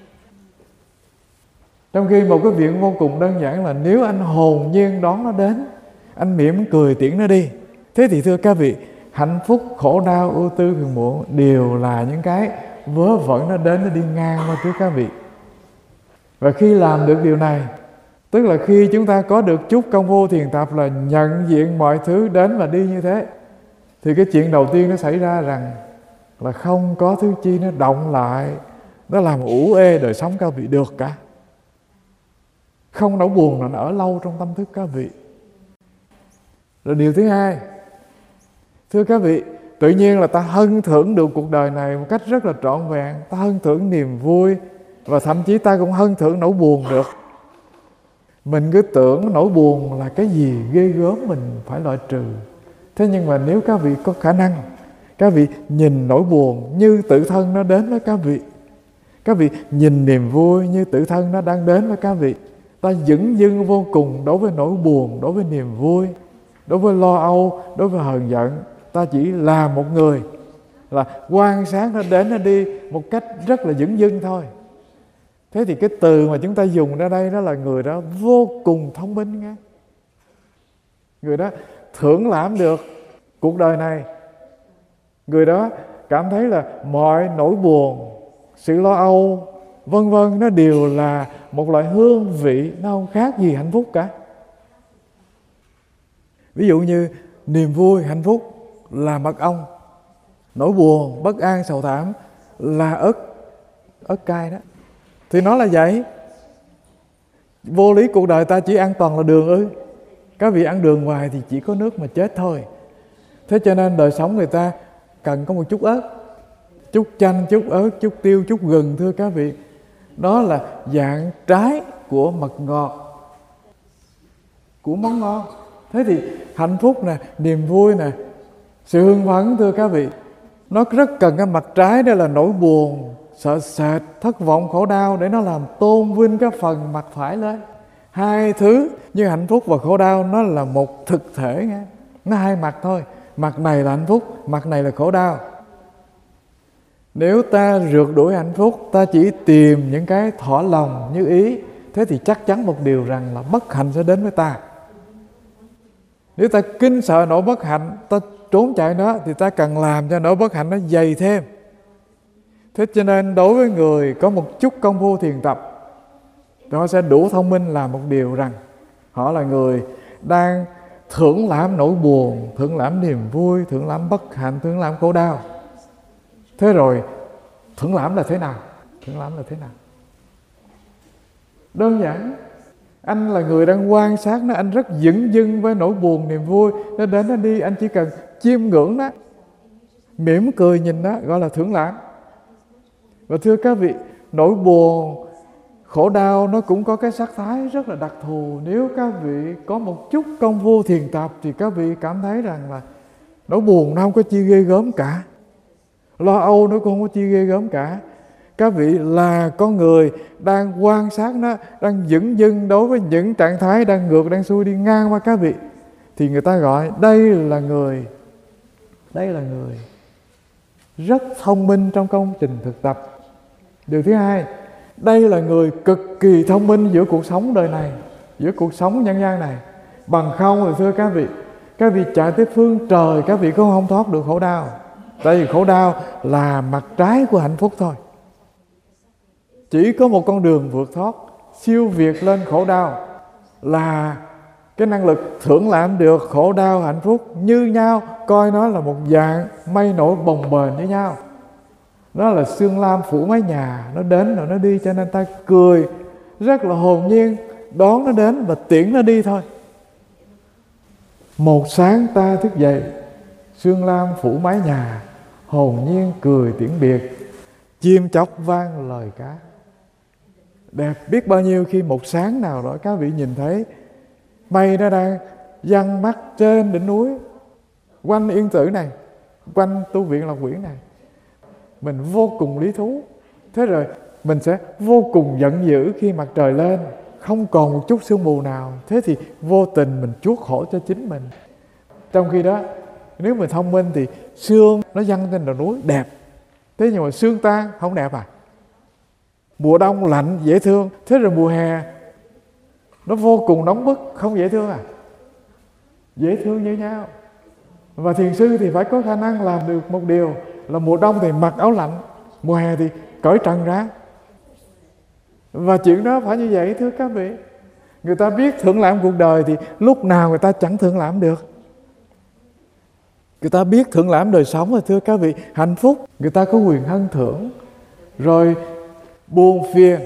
Trong khi một cái chuyện vô cùng đơn giản là nếu anh hồn nhiên đón nó đến, anh mỉm cười tiễn nó đi, thế thì thưa các vị, hạnh phúc, khổ đau, ưu tư, phiền muộn đều là những cái vớ vẩn nó đến, nó đi ngang qua trước các vị. Và khi làm được điều này, tức là khi chúng ta có được chút công phu thiền tập là nhận diện mọi thứ đến và đi như thế, thì cái chuyện đầu tiên nó xảy ra rằng là không có thứ chi nó động lại, nó làm ủ ê đời sống các vị được cả. Không nỗi buồn là nó ở lâu trong tâm thức các vị. Rồi điều thứ hai, thưa các vị, tự nhiên là ta hân thưởng được cuộc đời này một cách rất là trọn vẹn. Ta hân thưởng niềm vui, và thậm chí ta cũng hân thưởng nỗi buồn được. Mình cứ tưởng nỗi buồn là cái gì ghê gớm mình phải loại trừ. Thế nhưng mà nếu các vị có khả năng, các vị nhìn nỗi buồn như tự thân nó đến với các vị, các vị nhìn niềm vui như tự thân nó đang đến với các vị, ta dửng dưng vô cùng đối với nỗi buồn, đối với niềm vui, đối với lo âu, đối với hờn giận. Ta chỉ là một người là quan sát nó đến nó đi một cách rất là dửng dưng thôi. Thế thì cái từ mà chúng ta dùng ra đây đó là người đó vô cùng thông minh nghe. Người đó thưởng lãm được cuộc đời này. Người đó cảm thấy là mọi nỗi buồn, sự lo âu, vân vân, nó đều là một loại hương vị, nó không khác gì hạnh phúc cả. Ví dụ như niềm vui, hạnh phúc là mật ong, nỗi buồn, bất an, sầu thảm là ớt, ớt cay đó. Thì nó là vậy. Vô lý cuộc đời ta chỉ ăn toàn là đường ư? Các vị ăn đường hoài thì chỉ có nước mà chết thôi. Thế cho nên đời sống người ta cần có một chút ớt, chút chanh, chút ớt, chút tiêu, chút gừng, thưa các vị. Đó là dạng trái của mật ngọt, của món ngon. Thế thì hạnh phúc nè, niềm vui nè, sự hưng phấn, thưa các vị, nó rất cần cái mặt trái, đó là nỗi buồn, sợ sệt, thất vọng, khổ đau, để nó làm tôn vinh cái phần mặt phải lên. Hai thứ như hạnh phúc và khổ đau nó là một thực thể nghe. Nó hai mặt thôi. Mặt này là hạnh phúc, mặt này là khổ đau. Nếu ta rượt đuổi hạnh phúc, ta chỉ tìm những cái thỏa lòng như ý, thế thì chắc chắn một điều rằng là bất hạnh sẽ đến với ta. Nếu ta kinh sợ nỗi bất hạnh, ta trốn chạy nó, thì ta cần làm cho nỗi bất hạnh nó dày thêm. Thế cho nên đối với người có một chút công phu thiền tập, họ sẽ đủ thông minh làm một điều rằng họ là người đang thưởng lãm nỗi buồn, thưởng lãm niềm vui, thưởng lãm bất hạnh, thưởng lãm khổ đau. Thế rồi thưởng lãm là thế nào? Thưởng lãm là thế nào? Đơn giản, anh là người đang quan sát nó, anh rất dửng dưng với nỗi buồn, niềm vui, nó đến nó đi, anh chỉ cần chiêm ngưỡng nó, mỉm cười nhìn nó, gọi là thưởng lãm. Và thưa các vị, nỗi buồn, khổ đau nó cũng có cái sắc thái rất là đặc thù. Nếu các vị có một chút công phu thiền tập thì các vị cảm thấy rằng là nỗi buồn nó không có chi ghê gớm cả, lo âu nó cũng không có chi ghê gớm cả. Các vị là con người đang quan sát nó, đang dửng dưng đối với những trạng thái đang ngược, đang xuôi đi ngang qua các vị, thì người ta gọi đây là người, đây là người rất thông minh trong công trình thực tập. Điều thứ hai, đây là người cực kỳ thông minh giữa cuộc sống đời này, giữa cuộc sống nhân gian này. Bằng không thì thưa các vị, các vị chạy tới phương trời, các vị cũng không thoát được khổ đau. Tại vì khổ đau là mặt trái của hạnh phúc thôi. Chỉ có một con đường vượt thoát, siêu việt lên khổ đau, là cái năng lực thưởng lãm được khổ đau hạnh phúc như nhau, coi nó là một dạng mây nổi bồng bềnh với nhau. Nó là sương lam phủ mái nhà, nó đến rồi nó đi, cho nên ta cười rất là hồn nhiên đón nó đến và tiễn nó đi thôi. Một sáng ta thức dậy, sương lam phủ mái nhà, hồn nhiên cười tiễn biệt, chim chóc vang lời cá. Đẹp biết bao nhiêu khi một sáng nào đó các vị nhìn thấy mây nó đang giăng mắt trên đỉnh núi, quanh Yên Tử này, quanh tu viện Lộc Quyển này, mình vô cùng lý thú. Thế rồi mình sẽ vô cùng giận dữ khi mặt trời lên, không còn một chút sương mù nào. Thế thì vô tình mình chuốc khổ cho chính mình. Trong khi đó, nếu mình thông minh thì sương nó giăng trên đồi núi đẹp, thế nhưng mà sương tan không đẹp à? Mùa đông lạnh dễ thương, thế rồi mùa hè nó vô cùng nóng bức, không dễ thương à? Dễ thương như nhau. Và thiền sư thì phải có khả năng làm được một điều là mùa đông thì mặc áo lạnh, mùa hè thì cởi trần ra. Và chuyện đó phải như vậy thưa các vị. Người ta biết thưởng lãm cuộc đời thì lúc nào người ta chẳng thưởng lãm được. Người ta biết thưởng lãm đời sống rồi thưa các vị, hạnh phúc người ta có quyền hân thưởng. Rồi buồn phiền,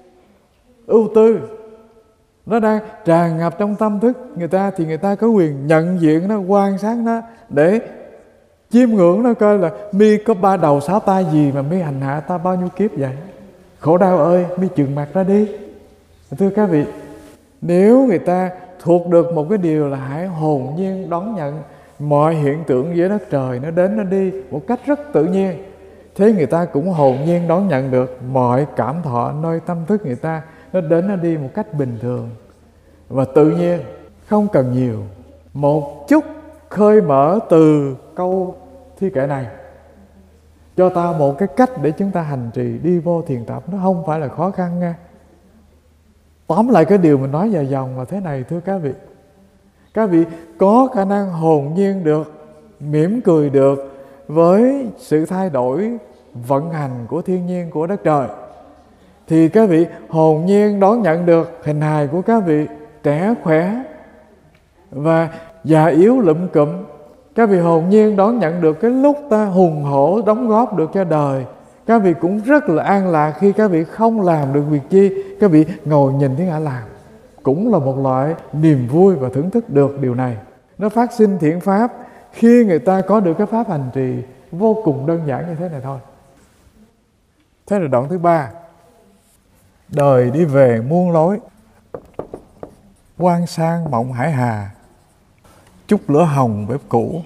ưu tư nó đang tràn ngập trong tâm thức người ta thì người ta có quyền nhận diện nó, quan sát nó để chiêm ngưỡng nó, coi là mi có ba đầu sáu tay gì mà mi hành hạ ta bao nhiêu kiếp vậy? Khổ đau ơi, mi trừng mặt ra đi. Thưa các vị, nếu người ta thuộc được một cái điều là hãy hồn nhiên đón nhận mọi hiện tượng dưới đất trời, nó đến nó đi một cách rất tự nhiên, thế người ta cũng hồn nhiên đón nhận được mọi cảm thọ nơi tâm thức người ta, nó đến nó đi một cách bình thường và tự nhiên, không cần nhiều. Một chút khơi mở từ câu thi kệ này cho ta một cái cách để chúng ta hành trì đi vô thiền tập, nó không phải là khó khăn nha. Tóm lại cái điều mình nói dài dòng là thế này thưa các vị. Các vị có khả năng hồn nhiên được, mỉm cười được với sự thay đổi vận hành của thiên nhiên, của đất trời, thì các vị hồn nhiên đón nhận được hình hài của các vị trẻ khỏe và già yếu lụm cụm. Các vị hồn nhiên đón nhận được cái lúc ta hùng hổ đóng góp được cho đời. Các vị cũng rất là an lạc khi các vị không làm được việc chi, các vị ngồi nhìn thiên hạ làm, cũng là một loại niềm vui và thưởng thức được điều này. Nó phát sinh thiện pháp khi người ta có được cái pháp hành trì vô cùng đơn giản như thế này thôi. Thế là đoạn thứ ba, đời đi về muôn lối, quan sang mộng hải hà, chút lửa hồng bếp cũ,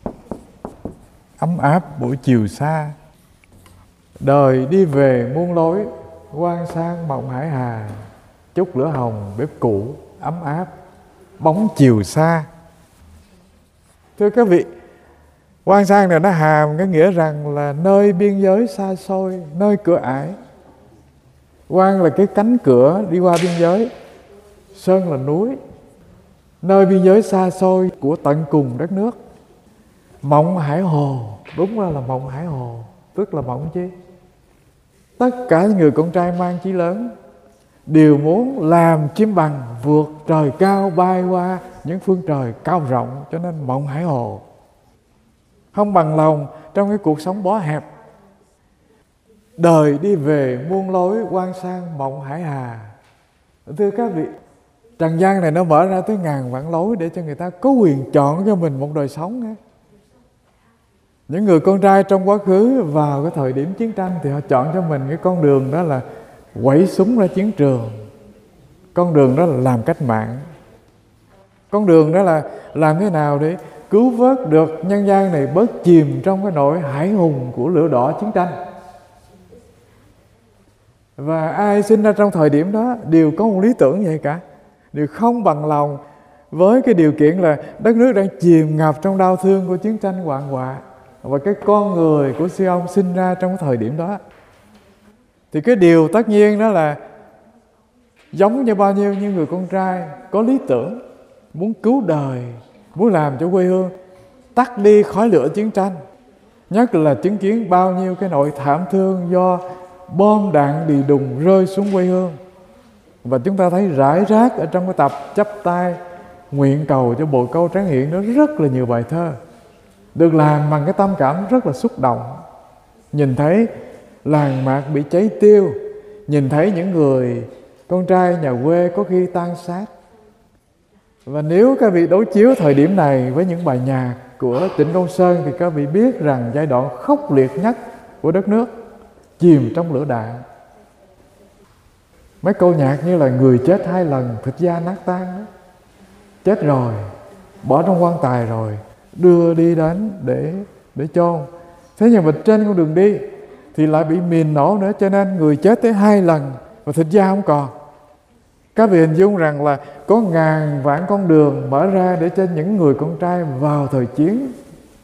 ấm áp buổi chiều xa. Đời đi về muôn lối, quan sang mộng hải hà, chút lửa hồng bếp cũ, ấm áp bóng chiều xa. Thưa các vị, quan sang này nó hàm cái nghĩa rằng là nơi biên giới xa xôi, nơi cửa ải. Quan là cái cánh cửa đi qua biên giới, sơn là núi, nơi biên giới xa xôi của tận cùng đất nước. Mộng hải hồ, đúng ra là mộng hải hồ, tức là mộng chi? tất cả những người con trai mang chí lớn đều muốn làm chim bằng vượt trời cao, bay qua những phương trời cao rộng, cho nên mộng hải hồ. Không bằng lòng trong cái cuộc sống bó hẹp. Đời đi về muôn lối, quan sang mộng hải hà. Thưa các vị, trần gian này nó mở ra tới ngàn vạn lối để cho người ta có quyền chọn cho mình một đời sống ấy. Những người con trai trong quá khứ vào cái thời điểm chiến tranh thì họ chọn cho mình cái con đường đó là quẩy súng ra chiến trường. Con đường đó là làm cách mạng. Con đường đó là làm thế nào để cứu vớt được nhân gian này bớt chìm trong cái nỗi hải hùng của lửa đỏ chiến tranh. Và ai sinh ra trong thời điểm đó đều có một lý tưởng vậy cả, đều không bằng lòng với cái điều kiện là đất nước đang chìm ngập trong đau thương của chiến tranh hoạn họa. Và cái con người của Sion sinh ra trong cái thời điểm đó, thì cái điều tất nhiên đó là giống như bao nhiêu những người con trai có lý tưởng, muốn cứu đời, muốn làm cho quê hương tắt đi khói lửa chiến tranh. Nhất là chứng kiến bao nhiêu cái nỗi thảm thương do bom đạn đì đùng rơi xuống quê hương. Và chúng ta thấy rải rác ở trong cái tập chắp tay nguyện cầu cho bồ câu tráng hiện đó rất là nhiều bài thơ được làm bằng cái tâm cảm rất là xúc động. Nhìn thấy làng mạc bị cháy tiêu, nhìn thấy những người con trai nhà quê có khi tan xác. Và nếu các vị đối chiếu thời điểm này với những bài nhạc của Trịnh Công Sơn thì các vị biết rằng giai đoạn khốc liệt nhất của đất nước chìm trong lửa đạn. Mấy câu nhạc như là người chết hai lần, thịt da nát tan đó. Chết rồi, bỏ trong quan tài rồi, đưa đi đến để để chôn. Thế nhưng mà trên con đường đi thì lại bị mìn nổ nữa, cho nên người chết tới hai lần và thịt da không còn. Các vị hình dung rằng là có ngàn vạn con đường mở ra để cho những người con trai vào thời chiến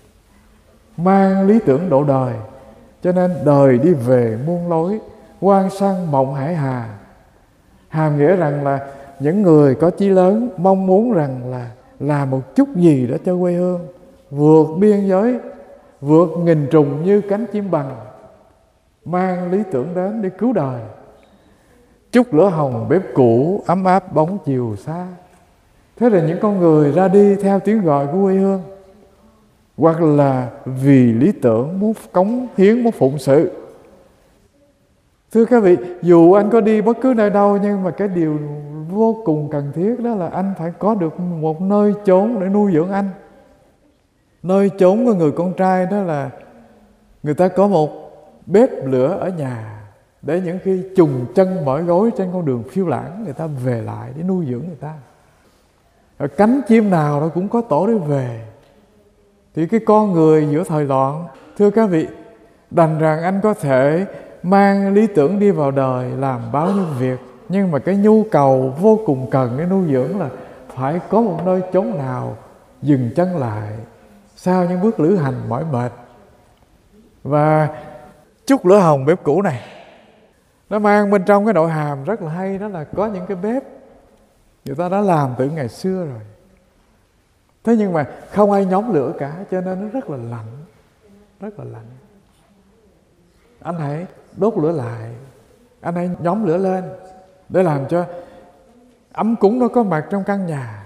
mang lý tưởng độ đời. Cho nên đời đi về muôn lối, quan sang mộng hải hà. Hàm nghĩa rằng là những người có chí lớn mong muốn rằng là làm một chút gì đó cho quê hương, vượt biên giới, vượt nghìn trùng như cánh chim bằng, mang lý tưởng đến để cứu đời. Chút lửa hồng bếp cũ, ấm áp bóng chiều xa. Thế là những con người ra đi theo tiếng gọi của quê hương, hoặc là vì lý tưởng muốn cống hiến, muốn phụng sự. Thưa các vị, dù anh có đi bất cứ nơi đâu, nhưng mà cái điều vô cùng cần thiết đó là anh phải có được một nơi chốn để nuôi dưỡng anh. Nơi chốn của người con trai đó là người ta có một bếp lửa ở nhà, để những khi trùng chân mỏi gối trên con đường phiêu lãng, người ta về lại để nuôi dưỡng người ta. Ở cánh chim nào nó cũng có tổ để về. Thì cái con người giữa thời loạn, thưa các vị, đành rằng anh có thể mang lý tưởng đi vào đời, làm bao nhiêu việc, nhưng mà cái nhu cầu vô cùng cần để nuôi dưỡng là phải có một nơi chốn nào dừng chân lại sau những bước lữ hành mỏi mệt. Và chút lửa hồng bếp cũ này nó mang bên trong cái nội hàm rất là hay, đó là có những cái bếp người ta đã làm từ ngày xưa rồi. Thế nhưng mà không ai nhóm lửa cả, cho nên nó rất là lạnh, rất là lạnh. Anh hãy đốt lửa lại, anh hãy nhóm lửa lên để làm cho ấm cúng nó có mặt trong căn nhà.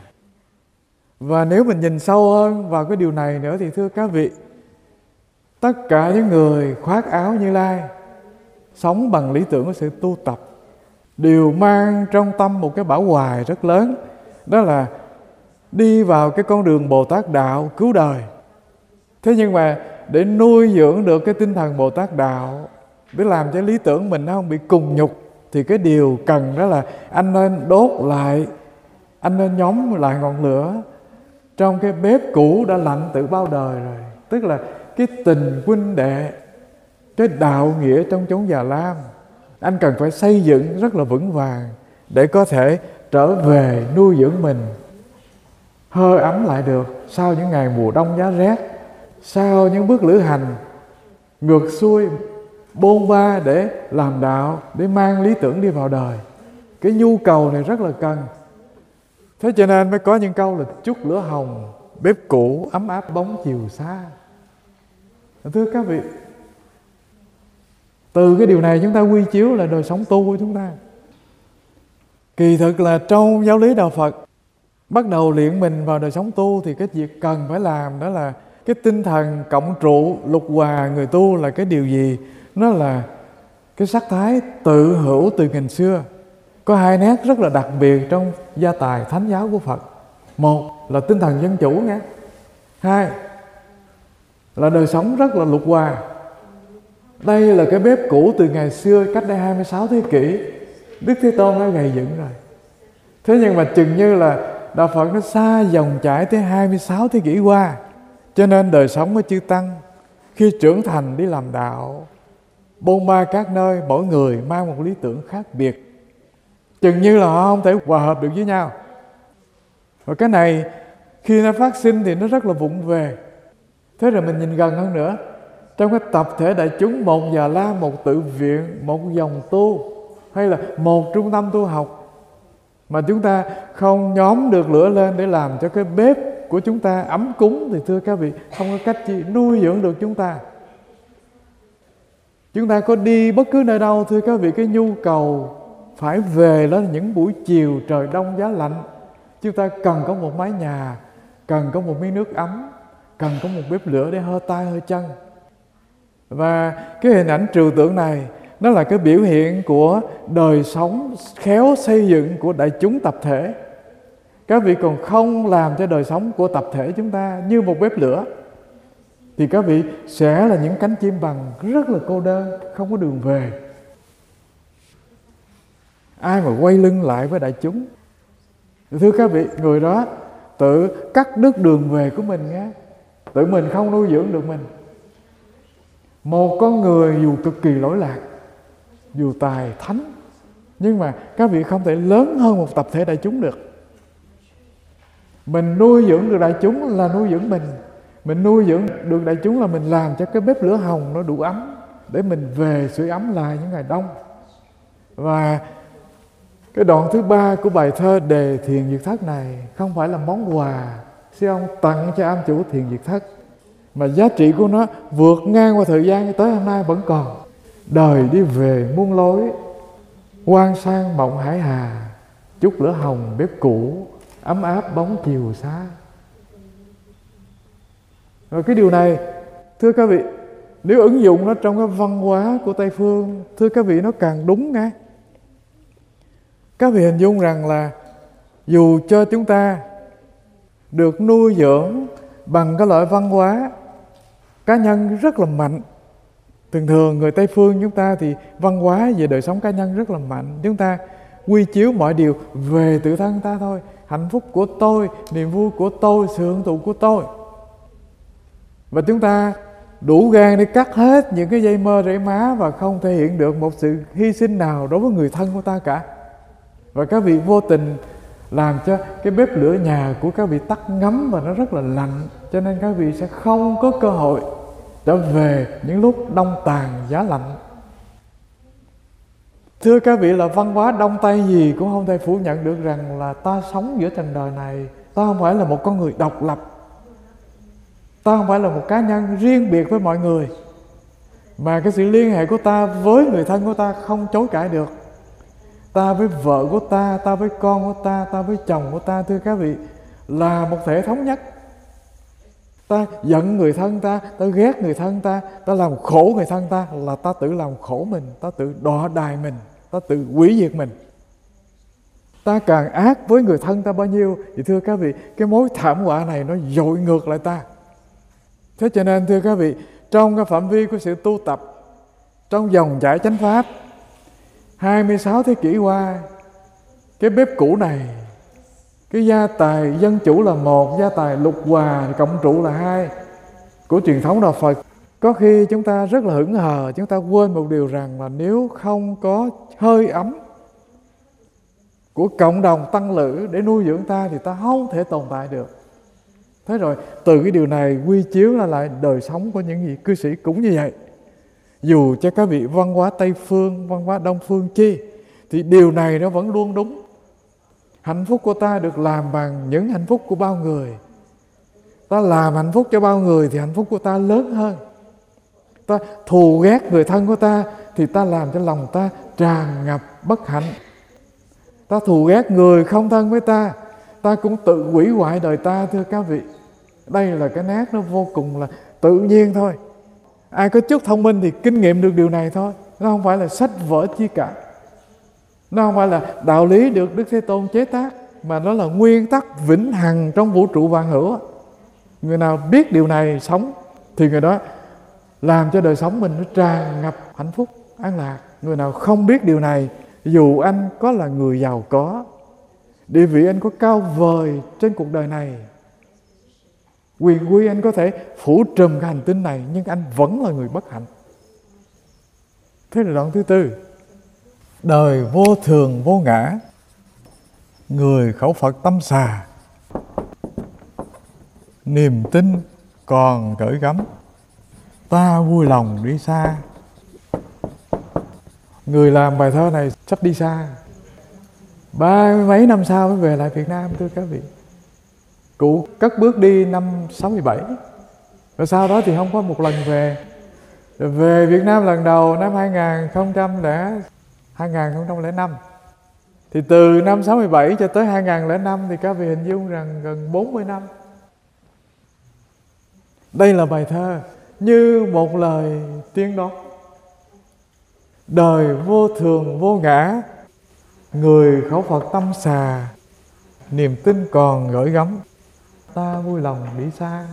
Và nếu mình nhìn sâu hơn vào cái điều này nữa thì thưa các vị, tất cả những người khoác áo Như Lai, sống bằng lý tưởng của sự tu tập, đều mang trong tâm một cái bảo hoài rất lớn, đó là đi vào cái con đường Bồ Tát Đạo cứu đời. Thế nhưng mà để nuôi dưỡng được cái tinh thần Bồ Tát Đạo, để làm cho lý tưởng mình nó không bị cùng nhục, thì cái điều cần đó là anh nên đốt lại, anh nên nhóm lại ngọn lửa trong cái bếp cũ đã lạnh từ bao đời rồi. Tức là cái tình huynh đệ, cái đạo nghĩa trong chốn già lam, anh cần phải xây dựng rất là vững vàng để có thể trở về nuôi dưỡng mình, hơi ấm lại được sau những ngày mùa đông giá rét, sau những bước lữ hành ngược xuôi bôn ba để làm đạo, để mang lý tưởng đi vào đời. Cái nhu cầu này rất là cần. Thế cho nên mới có những câu là chút lửa hồng bếp cũ, ấm áp bóng chiều xa. Thưa các vị, Từ cái điều này chúng ta quy chiếu là đời sống tu của chúng ta. Kỳ thực là trong giáo lý Đạo Phật, bắt đầu luyện mình vào đời sống tu thì cái việc cần phải làm đó là cái tinh thần cộng trụ lục hòa người tu là cái điều gì? Nó là cái sắc thái tự hữu từ nghìn xưa. Có hai nét rất là đặc biệt trong gia tài thánh giáo của Phật. Một là tinh thần dân chủ nghe. Hai là đời sống rất là lục hòa. Đây là cái bếp cũ từ ngày xưa, cách đây hai mươi sáu thế kỷ Đức Thế Tôn đã gầy dựng rồi. Thế nhưng mà chừng như là Đạo Phật nó xa dòng chảy tới hai mươi sáu thế kỷ qua, cho nên đời sống của chư Tăng khi trưởng thành đi làm đạo, bôn ba các nơi, mỗi người mang một lý tưởng khác biệt, chừng như là họ không thể hòa hợp được với nhau. Và cái này khi nó phát sinh thì nó rất là vụng về. Thế rồi mình nhìn gần hơn nữa, trong cái tập thể đại chúng, một già la, một tự viện, một dòng tu, hay là một trung tâm tu học, mà chúng ta không nhóm được lửa lên để làm cho cái bếp của chúng ta ấm cúng, thì thưa các vị, không có cách gì nuôi dưỡng được chúng ta. Chúng ta có đi bất cứ nơi đâu, thưa các vị, cái nhu cầu phải về đó là những buổi chiều trời đông giá lạnh. Chúng ta cần có một mái nhà, cần có một miếng nước ấm, cần có một bếp lửa để hơ tay hơ chân. Và cái hình ảnh trừu tượng này nó là cái biểu hiện của đời sống khéo xây dựng của đại chúng tập thể. Các vị còn không làm cho đời sống của tập thể chúng ta như một bếp lửa, thì các vị sẽ là những cánh chim bằng rất là cô đơn, không có đường về. Ai mà quay lưng lại với đại chúng, thưa các vị, người đó tự cắt đứt đường về của mình nhé. Tự mình không nuôi dưỡng được mình. Một con người dù cực kỳ lỗi lạc, dù tài thánh, nhưng mà các vị không thể lớn hơn một tập thể đại chúng được. Mình nuôi dưỡng được đại chúng là nuôi dưỡng mình. Mình nuôi dưỡng được đại chúng là mình làm cho cái bếp lửa hồng nó đủ ấm để mình về sưởi ấm lại những ngày đông. Và cái đoạn thứ ba của bài thơ Đề Thiền Diệt Thất này không phải là món quà sư ông tặng cho am chủ Thiền Diệt Thất, mà giá trị của nó vượt ngang qua thời gian tới hôm nay vẫn còn. Đời đi về muôn lối, quan sang mộng hải hà, chút lửa hồng bếp cũ, ấm áp bóng chiều xa. Và cái điều này, thưa các vị, nếu ứng dụng nó trong cái văn hóa của Tây Phương, thưa các vị, nó càng đúng nghe. Các vị hình dung rằng là dù cho chúng ta được nuôi dưỡng bằng cái loại văn hóa cá nhân rất là mạnh. Thường thường người Tây Phương chúng ta thì văn hóa về đời sống cá nhân rất là mạnh. Chúng ta quy chiếu mọi điều về tự thân ta thôi. Hạnh phúc của tôi, niềm vui của tôi, sự hưởng thụ của tôi. Và chúng ta đủ gan để cắt hết những cái dây mơ rễ má và không thể hiện được một sự hy sinh nào đối với người thân của ta cả. Và các vị vô tình làm cho cái bếp lửa nhà của các vị tắt ngấm và nó rất là lạnh, cho nên các vị sẽ không có cơ hội trở về những lúc đông tàn giá lạnh. Thưa các vị, là văn hóa Đông Tây gì cũng không thể phủ nhận được rằng là ta sống giữa trần đời này, ta không phải là một con người độc lập, ta không phải là một cá nhân riêng biệt với mọi người, mà cái sự liên hệ của ta với người thân của ta không chối cãi được. Ta với vợ của ta, ta với con của ta, ta với chồng của ta, thưa các vị, là một thể thống nhất. Ta giận người thân ta, ta ghét người thân ta, ta làm khổ người thân ta, là ta tự làm khổ mình, ta tự đọa đài mình, ta tự hủy diệt mình. Ta càng ác với người thân ta bao nhiêu, thì thưa các vị, cái mối thảm họa này nó dội ngược lại ta. Thế cho nên thưa các vị, trong cái phạm vi của sự tu tập, trong dòng chảy chánh pháp hai mươi sáu thế kỷ qua, cái bếp cũ này, cái gia tài dân chủ là một, gia tài lục hòa cộng trụ là hai của truyền thống Đạo Phật. Có khi chúng ta rất là hững hờ, chúng ta quên một điều rằng là nếu không có hơi ấm của cộng đồng tăng lữ để nuôi dưỡng ta thì ta không thể tồn tại được. Thế rồi từ cái điều này quy chiếu là lại đời sống của những vị cư sĩ cũng như vậy. Dù cho các vị văn hóa Tây Phương, văn hóa Đông Phương chi, thì điều này nó vẫn luôn đúng. Hạnh phúc của ta được làm bằng những hạnh phúc của bao người. Ta làm hạnh phúc cho bao người thì hạnh phúc của ta lớn hơn. Ta ta thù ghét người thân của ta thì ta làm cho lòng ta tràn ngập bất hạnh. Ta thù ghét người không thân với ta, ta cũng tự hủy hoại đời ta, thưa các vị. Đây là cái nét nó vô cùng là tự nhiên thôi. Ai có chút thông minh thì kinh nghiệm được điều này thôi. Nó không phải là sách vở chi cả, nó không phải là đạo lý được Đức Thế Tôn chế tác, mà nó là nguyên tắc vĩnh hằng trong vũ trụ vạn hữu. Người nào biết điều này sống thì người đó làm cho đời sống mình nó tràn ngập hạnh phúc, an lạc. Người nào không biết điều này, dù anh có là người giàu có, địa vị anh có cao vời trên cuộc đời này, quyền quy anh có thể phủ trùm cái hành tinh này, nhưng anh vẫn là người bất hạnh. Thế là đoạn thứ tư. Đời vô thường vô ngã, người khẩu Phật tâm xà, niềm tin còn gửi gắm, ta vui lòng đi xa. Người làm bài thơ này sắp đi xa, ba mấy năm sau mới về lại Việt Nam, thưa các vị. Cụ cất bước đi năm sáu mươi bảy, rồi sau đó thì không có một lần về. Rồi về Việt Nam lần đầu năm hai nghìn không trăm lẻ năm. Thì từ năm sáu mươi bảy cho tới hai nghìn không trăm lẻ năm thì các vị hình dung rằng gần bốn mươi năm. Đây là bài thơ như một lời tiên đoán. Đời vô thường vô ngã, người khẩu Phật tâm xà, niềm tin còn gửi gắm, ta vui lòng đi xa.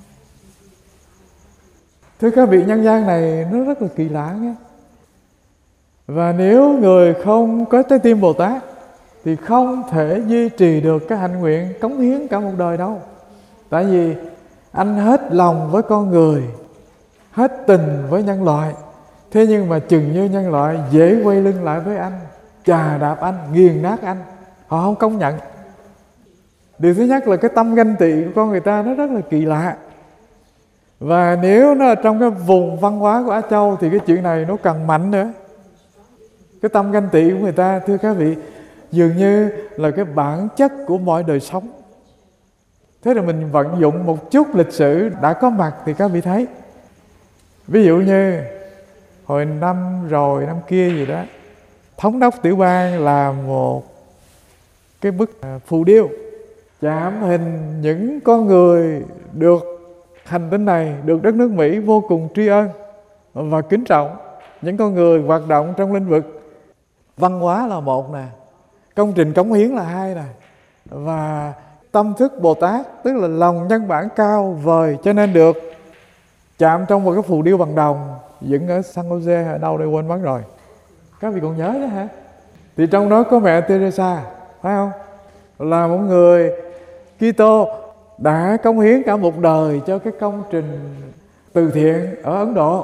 Thưa các vị, nhân gian này nó rất là kỳ lạ nghe. Và nếu người không có trái tim Bồ Tát thì không thể duy trì được cái hạnh nguyện cống hiến cả một đời đâu. Tại vì anh hết lòng với con người, hết tình với nhân loại. Thế nhưng mà chừng như nhân loại dễ quay lưng lại với anh, chà đạp anh, nghiền nát anh, họ không công nhận. Điều thứ nhất là cái tâm ganh tị của con người ta nó rất là kỳ lạ. Và nếu nó ở trong cái vùng văn hóa của Á Châu thì cái chuyện này nó càng mạnh nữa. Cái tâm ganh tị của người ta, thưa các vị, dường như là cái bản chất của mọi đời sống. Thế là mình vận dụng một chút lịch sử đã có mặt thì các vị thấy. Ví dụ như hồi năm rồi, năm kia gì đó, thống đốc tiểu bang làm một cái bức phù điêu chạm hình những con người được hành tinh này, được đất nước Mỹ vô cùng tri ân và kính trọng. Những con người hoạt động trong lĩnh vực văn hóa là một nè, công trình cống hiến là hai nè, và tâm thức Bồ Tát, tức là lòng nhân bản cao vời, cho nên được chạm trong một cái phù điêu bằng đồng dựng ở San Jose ở đâu đây quên mất rồi. Các vị còn nhớ đó hả? Thì trong đó có mẹ Teresa, phải không? Là một người Kitô đã cống hiến cả một đời cho cái công trình từ thiện ở Ấn Độ.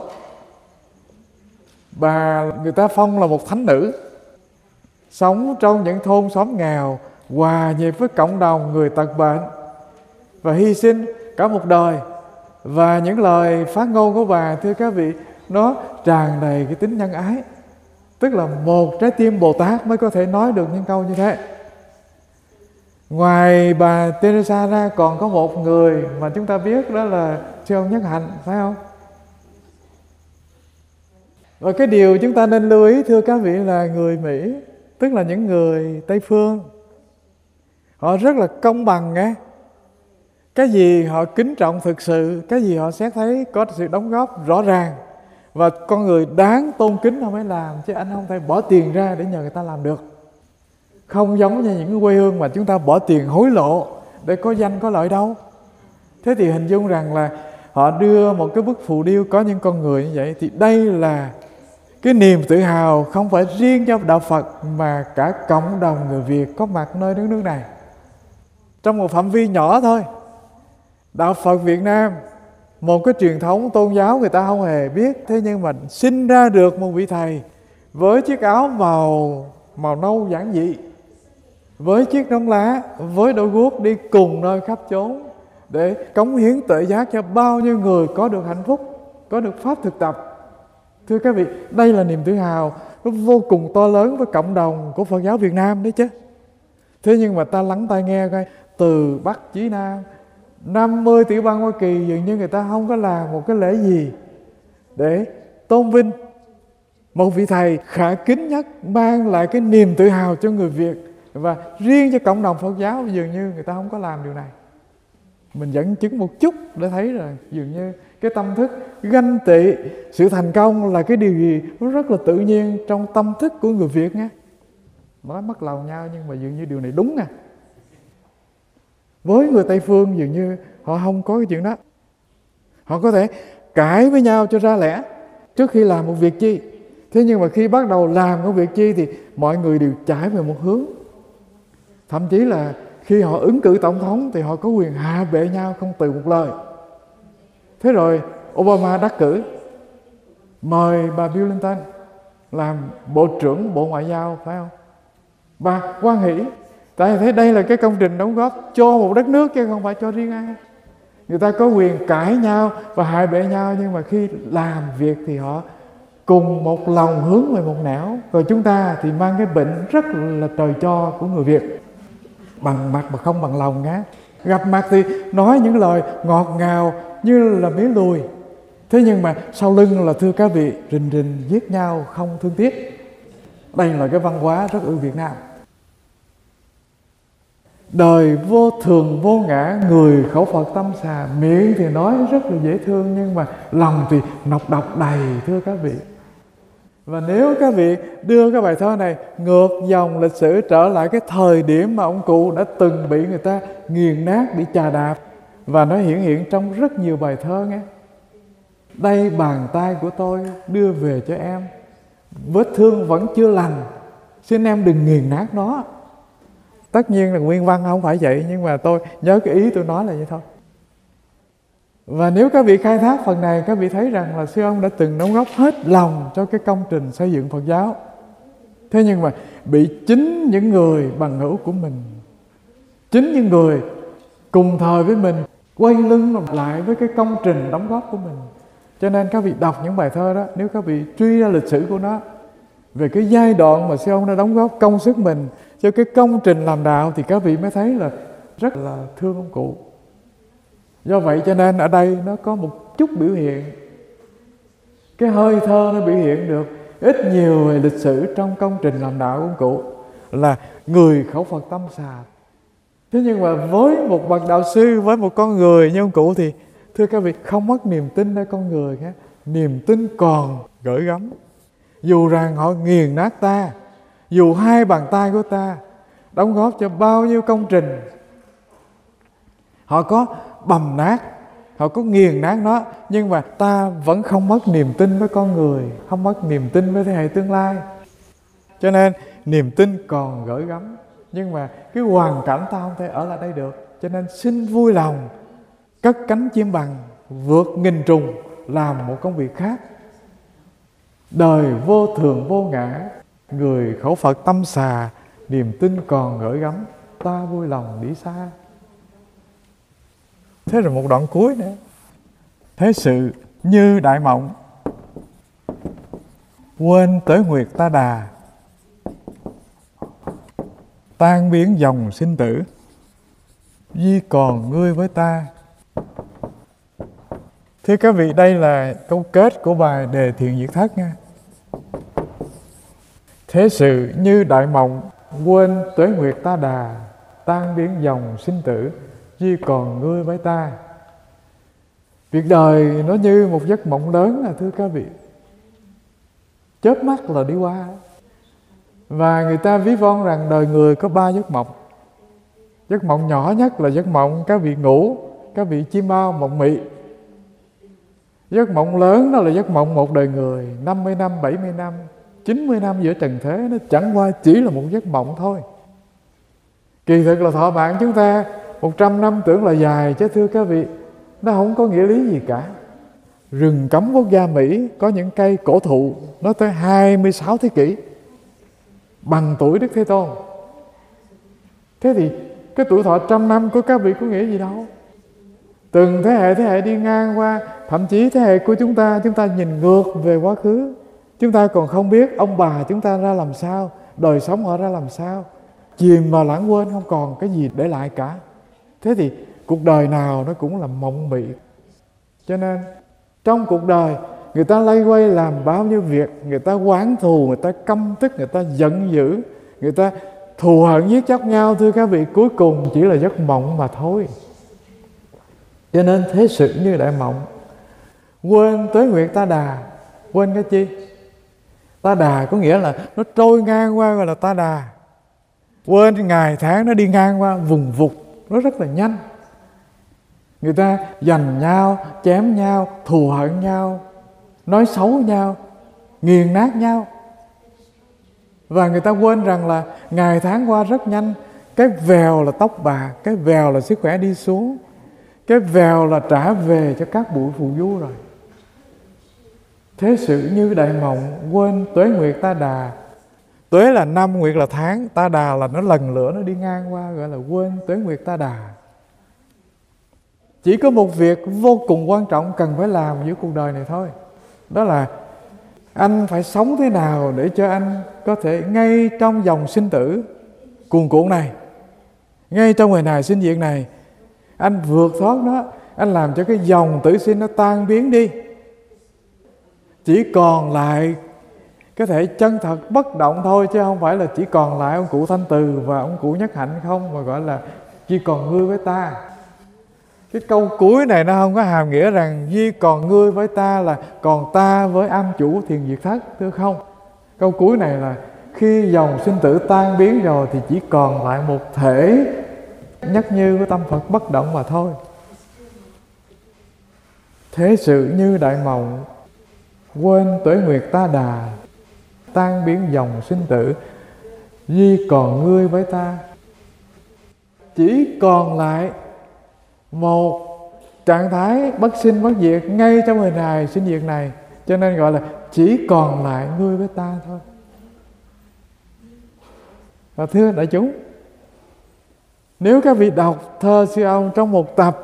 Bà người ta phong là một thánh nữ, sống trong những thôn xóm nghèo, hòa nhịp với cộng đồng người tật bệnh và hy sinh cả một đời. Và những lời phát ngôn của bà, thưa các vị, nó tràn đầy cái tính nhân ái. Tức là một trái tim Bồ Tát mới có thể nói được những câu như thế. Ngoài bà Teresa ra còn có một người mà chúng ta biết, đó là sư ông Nhất Hạnh, phải không? Và cái điều chúng ta nên lưu ý, thưa các vị, là người Mỹ, tức là những người Tây Phương, họ rất là công bằng nghe. Cái gì họ kính trọng thực sự, cái gì họ xét thấy có sự đóng góp rõ ràng và con người đáng tôn kính họ mới làm, chứ anh không thể bỏ tiền ra để nhờ người ta làm được. Không giống như những quê hương mà chúng ta bỏ tiền hối lộ để có danh có lợi đâu. Thế thì hình dung rằng là họ đưa một cái bức phù điêu có những con người như vậy, thì đây là cái niềm tự hào không phải riêng cho đạo Phật mà cả cộng đồng người Việt có mặt nơi đất nước này. Trong một phạm vi nhỏ thôi, đạo Phật Việt Nam, một cái truyền thống tôn giáo người ta không hề biết, thế nhưng mà sinh ra được một vị thầy với chiếc áo màu màu nâu giản dị, với chiếc nón lá, với đôi guốc đi cùng nơi khắp chốn để cống hiến tự giác cho bao nhiêu người có được hạnh phúc, có được pháp thực tập. Thưa các vị, đây là niềm tự hào nó vô cùng to lớn với cộng đồng của Phật giáo Việt Nam đấy chứ. Thế nhưng mà ta lắng tai nghe coi, từ Bắc chí Nam, năm mươi tiểu bang Hoa Kỳ dường như người ta không có làm một cái lễ gì để tôn vinh một vị thầy khả kính nhất, mang lại cái niềm tự hào cho người Việt. Và riêng cho cộng đồng Phật giáo dường như người ta không có làm điều này. Mình dẫn chứng một chút để thấy là dường như cái tâm thức ganh tị sự thành công là cái điều gì nó rất là tự nhiên trong tâm thức của người Việt nha. Nói mất lòng nhau nhưng mà dường như điều này đúng à. Với người Tây Phương dường như họ không có cái chuyện đó. Họ có thể cãi với nhau cho ra lẽ trước khi làm một việc chi. Thế nhưng mà khi bắt đầu làm một việc chi thì mọi người đều chạy về một hướng. Thậm chí là khi họ ứng cử tổng thống thì họ có quyền hạ bệ nhau không từ một lời. Thế rồi Obama đắc cử, mời bà Bill Clinton làm Bộ trưởng Bộ Ngoại giao, phải không? Bà hoan hỷ, tại thấy đây là cái công trình đóng góp cho một đất nước chứ không phải cho riêng ai. Người ta có quyền cãi nhau và hại bệ nhau, nhưng mà khi làm việc thì họ cùng một lòng hướng về một nẻo. Rồi chúng ta thì mang cái bệnh rất là trời cho của người Việt, bằng mặt mà không bằng lòng nhá. Gặp mặt thì nói những lời ngọt ngào như là mía lùi, thế nhưng mà sau lưng là thưa các vị rình rình giết nhau không thương tiếc. Đây là cái văn hóa rất ư Việt Nam. Đời vô thường vô ngã, người khẩu Phật tâm xà. Miệng thì nói rất là dễ thương, nhưng mà lòng thì nọc độc đầy, thưa các vị. Và nếu các vị đưa cái bài thơ này ngược dòng lịch sử trở lại cái thời điểm mà ông cụ đã từng bị người ta nghiền nát, bị chà đạp, và nó hiện hiện trong rất nhiều bài thơ nghe. Đây bàn tay của tôi đưa về cho em, vết thương vẫn chưa lành, xin em đừng nghiền nát nó. Tất nhiên là nguyên văn không phải vậy, nhưng mà tôi nhớ cái ý tôi nói là vậy thôi. Và nếu các vị khai thác phần này, các vị thấy rằng là sư ông đã từng đóng góp hết lòng cho cái công trình xây dựng Phật giáo. Thế nhưng mà bị chính những người bằng hữu của mình, chính những người cùng thời với mình quay lưng lại với cái công trình đóng góp của mình. Cho nên các vị đọc những bài thơ đó, nếu các vị truy ra lịch sử của nó, về cái giai đoạn mà sư ông đã đóng góp công sức mình cho cái công trình làm đạo, thì các vị mới thấy là rất là thương ông cụ. Do vậy cho nên ở đây nó có một chút biểu hiện, cái hơi thơ nó biểu hiện được ít nhiều về lịch sử trong công trình làm đạo của ông cụ, là người khẩu Phật tâm xà. Thế nhưng mà với một bậc đạo sư, với một con người như ông cụ thì thưa các vị không mất niềm tin nơi con người nhé. Niềm tin còn gửi gắm. Dù rằng họ nghiền nát ta, dù hai bàn tay của ta đóng góp cho bao nhiêu công trình, họ có bầm nát, họ có nghiền nát nó, nhưng mà ta vẫn không mất niềm tin với con người, không mất niềm tin với thế hệ tương lai. Cho nên niềm tin còn gửi gắm, nhưng mà cái hoàn cảnh ta không thể ở lại đây được. Cho nên xin vui lòng cất cánh chim bằng, vượt nghìn trùng, làm một công việc khác. Đời vô thường vô ngã, người khẩu Phật tâm xà, niềm tin còn gửi gắm, ta vui lòng đi xa. Thế rồi một đoạn cuối nữa. Thế sự như đại mộng, quên tới nguyệt ta đà, tan biến dòng sinh tử, duy còn ngươi với ta. Thưa các vị, đây là câu kết của bài Đề Thiện Diệt Thất nha. Thế sự như đại mộng, quên tuế nguyệt ta đà, tan biến dòng sinh tử, duy còn ngươi với ta. Việc đời nó như một giấc mộng lớn là thưa các vị, chớp mắt là đi qua. Và người ta ví von rằng đời người có ba giấc mộng. Giấc mộng nhỏ nhất là giấc mộng các vị ngủ, các vị chim bao mộng mị. Giấc mộng lớn đó là giấc mộng một đời người, năm mươi năm, bảy mươi năm, chín mươi năm giữa trần thế, nó chẳng qua chỉ là một giấc mộng thôi. Kỳ thực là thọ mạng chúng ta một trăm năm tưởng là dài, chứ thưa các vị, nó không có nghĩa lý gì cả. Rừng cấm quốc gia Mỹ có những cây cổ thụ nó tới hai mươi sáu thế kỷ, bằng tuổi Đức Thế Tôn. Thế thì cái tuổi thọ trăm năm của các vị có nghĩa gì đâu. Từng thế hệ thế hệ đi ngang qua, thậm chí thế hệ của chúng ta, chúng ta nhìn ngược về quá khứ, chúng ta còn không biết ông bà chúng ta ra làm sao, đời sống họ ra làm sao, chìm vào lãng quên, không còn cái gì để lại cả. Thế thì cuộc đời nào nó cũng là mộng mị. Cho nên trong cuộc đời người ta lay quay làm bao nhiêu việc, người ta oán thù, người ta căm tức, người ta giận dữ, người ta thù hận giết chóc nhau, thưa các vị, cuối cùng chỉ là giấc mộng mà thôi. Cho nên thế sự như đại mộng. Quên tuế nguyệt ta đà. Quên cái chi? Ta đà có nghĩa là nó trôi ngang qua gọi là ta đà. Quên ngày tháng nó đi ngang qua vùng vụt, nó rất là nhanh. Người ta giành nhau, chém nhau, thù hận nhau, nói xấu nhau, nghiền nát nhau. Và người ta quên rằng là ngày tháng qua rất nhanh. Cái vèo là tóc bạc, cái vèo là sức khỏe đi xuống, cái vèo là trả về cho các bụi phù du rồi. Thế sự như đại mộng, quên tuế nguyệt ta đà. Tuế là năm, nguyệt là tháng, ta đà là nó lần lửa nó đi ngang qua, gọi là quên tuế nguyệt ta đà. Chỉ có một việc vô cùng quan trọng cần phải làm giữa cuộc đời này thôi. Đó là anh phải sống thế nào để cho anh có thể ngay trong dòng sinh tử cuồn cuộn này, ngay trong ngày này sinh diệt này, anh vượt thoát nó, anh làm cho cái dòng tử sinh nó tan biến đi. Chỉ còn lại có thể chân thật bất động thôi, chứ không phải là chỉ còn lại ông cụ Thanh Từ và ông cụ Nhất Hạnh không, mà gọi là chỉ còn ngươi với ta. Cái câu cuối này nó không có hàm nghĩa rằng duy còn ngươi với ta là còn ta với am chủ thiền diệt thất, thưa không. Câu cuối này là khi dòng sinh tử tan biến rồi thì chỉ còn lại một thể nhất như của tâm Phật bất động mà thôi. Thế sự như đại mộng, quên tuế nguyệt ta đà, tan biến dòng sinh tử, duy còn ngươi với ta. Chỉ còn lại một trạng thái bất sinh bất diệt ngay trong hình hài sinh diệt này, cho nên gọi là chỉ còn lại ngươi với ta thôi. Và thưa đại chúng, nếu các vị đọc thơ sư ông trong một tập